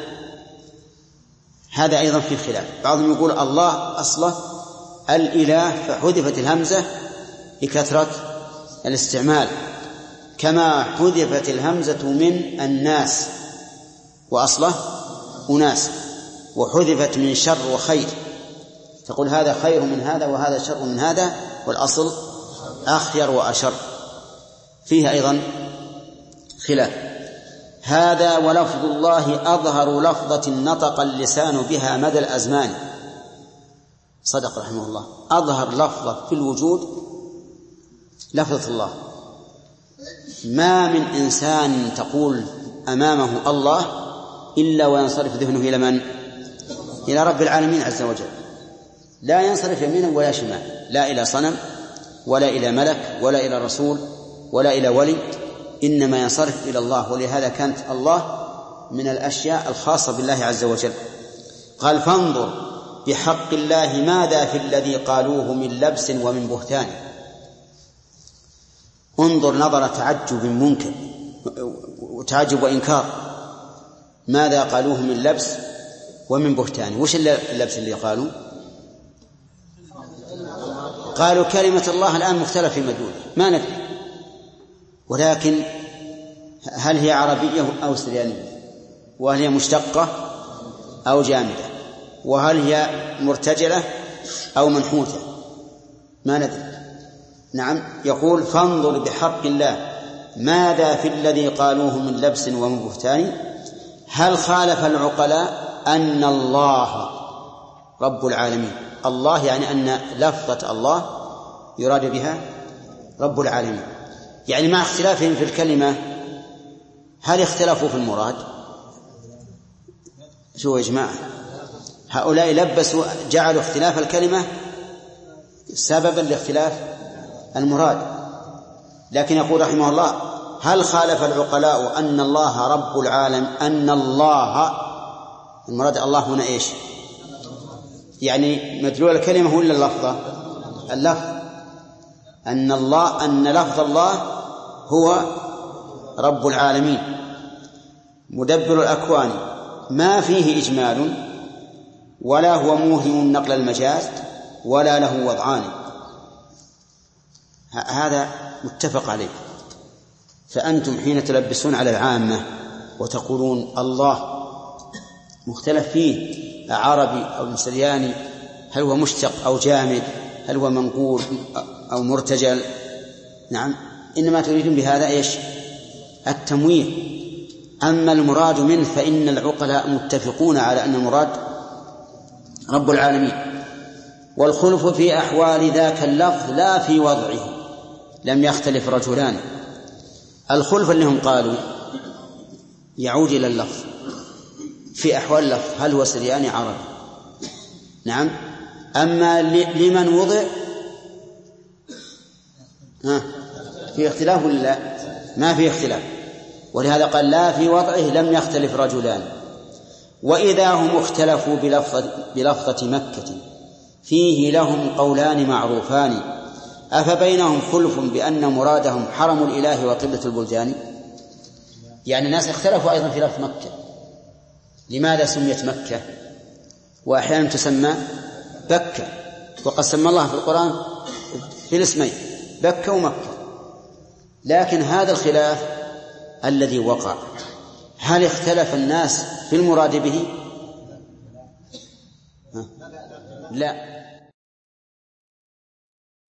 هذا أيضا في خلاف. بعضهم يقول الله أصله الإله فحذفت الهمزة لكثرة الاستعمال، كما حذفت الهمزة من الناس وأصله أناس، وحذفت من شر وخير، تقول هذا خير من هذا وهذا شر من هذا، والأصل أخير وأشر. فيها أيضا خلاف. هذا ولفظ الله أظهر لفظة نطق اللسان بها مدى الأزمان. صدق رحمه الله، أظهر لفظة في الوجود لفظة الله. ما من إنسان تقول أمامه الله إلا وينصرف ذهنه إلى من؟ إلى رب العالمين عز وجل، لا ينصرف يمينا ولا شمال، لا إلى صنم ولا إلى ملك ولا إلى رسول ولا إلى ولي، إنما ينصرف إلى الله. ولهذا كانت الله من الأشياء الخاصة بالله عز وجل. قال فانظر بحق الله ماذا في الذي قالوه من لبس ومن بهتان. انظر نظر تعجب منكر وتعجب وإنكار، ماذا قالوه من لبس ومن بهتان. وش اللبس اللي قالوا؟ قالوا كلمة الله الآن مختلف في مدلوله ما ندري، ولكن هل هي عربية أو سريانية، وهل هي مشتقة أو جامدة، وهل هي مرتجلة أو منحوتة ما ندري. نعم. يقول فانظر بحق الله ماذا في الذي قالوه من لبس ومن بهتان، هل خالف العقلاء أن الله رب العالمين. الله يعني أن لفظة الله يراد بها رب العالمين، يعني مع اختلافهم في الكلمة هل اختلفوا في المراد؟ شو يا جماعة، هؤلاء لبسوا جعلوا اختلاف الكلمة سببا لاختلاف المراد. لكن يقول رحمه الله هل خالف العقلاء أن الله رب العالم، أن الله المراد الله هنا إيش؟ يعني مدلول الكلمة ولا اللفظة؟ اللفظ، أن الله أن لفظ الله هو رب العالمين مدبر الأكوان ما فيه إجمال ولا هو موهم نقل المجاز ولا له وضعان. هذا متفق عليه. فأنتم حين تلبسون على العامة وتقولون الله مختلف فيه عربي أو سرياني، هل هو مشتق أو جامد، هل هو منقول أو مرتجل، نعم، إنما تريدون بهذا إيش؟ التمويه. أما المراد منه فإن العقلاء متفقون على أن المراد رب العالمين. والخلف في أحوال ذاك اللفظ لا في وضعه لم يختلف رجلان. الخلف اللي هم قالوا يعود إلى اللفظ في أحوال اللفظ، هل هو سرياني عربي، نعم. أما لمن وضع ها في اختلاف ولا لا؟ ما في اختلاف، ولهذا قال لا في وضعه لم يختلف رجلان. وإذا هم اختلفوا بلفظة, بلفظة مكة فيه لهم قولان معروفان، أفبينهم خلف بأن مرادهم حرم الإله وقبلة البلدان. يعني الناس اختلفوا أيضا في لفظ مكة، لماذا سميت مكة وأحيانا تسمى بكة، وقد سمى الله في القرآن في الاسمين بكة ومكة. لكن هذا الخلاف الذي وقع، هل اختلف الناس في المراد به؟ لا،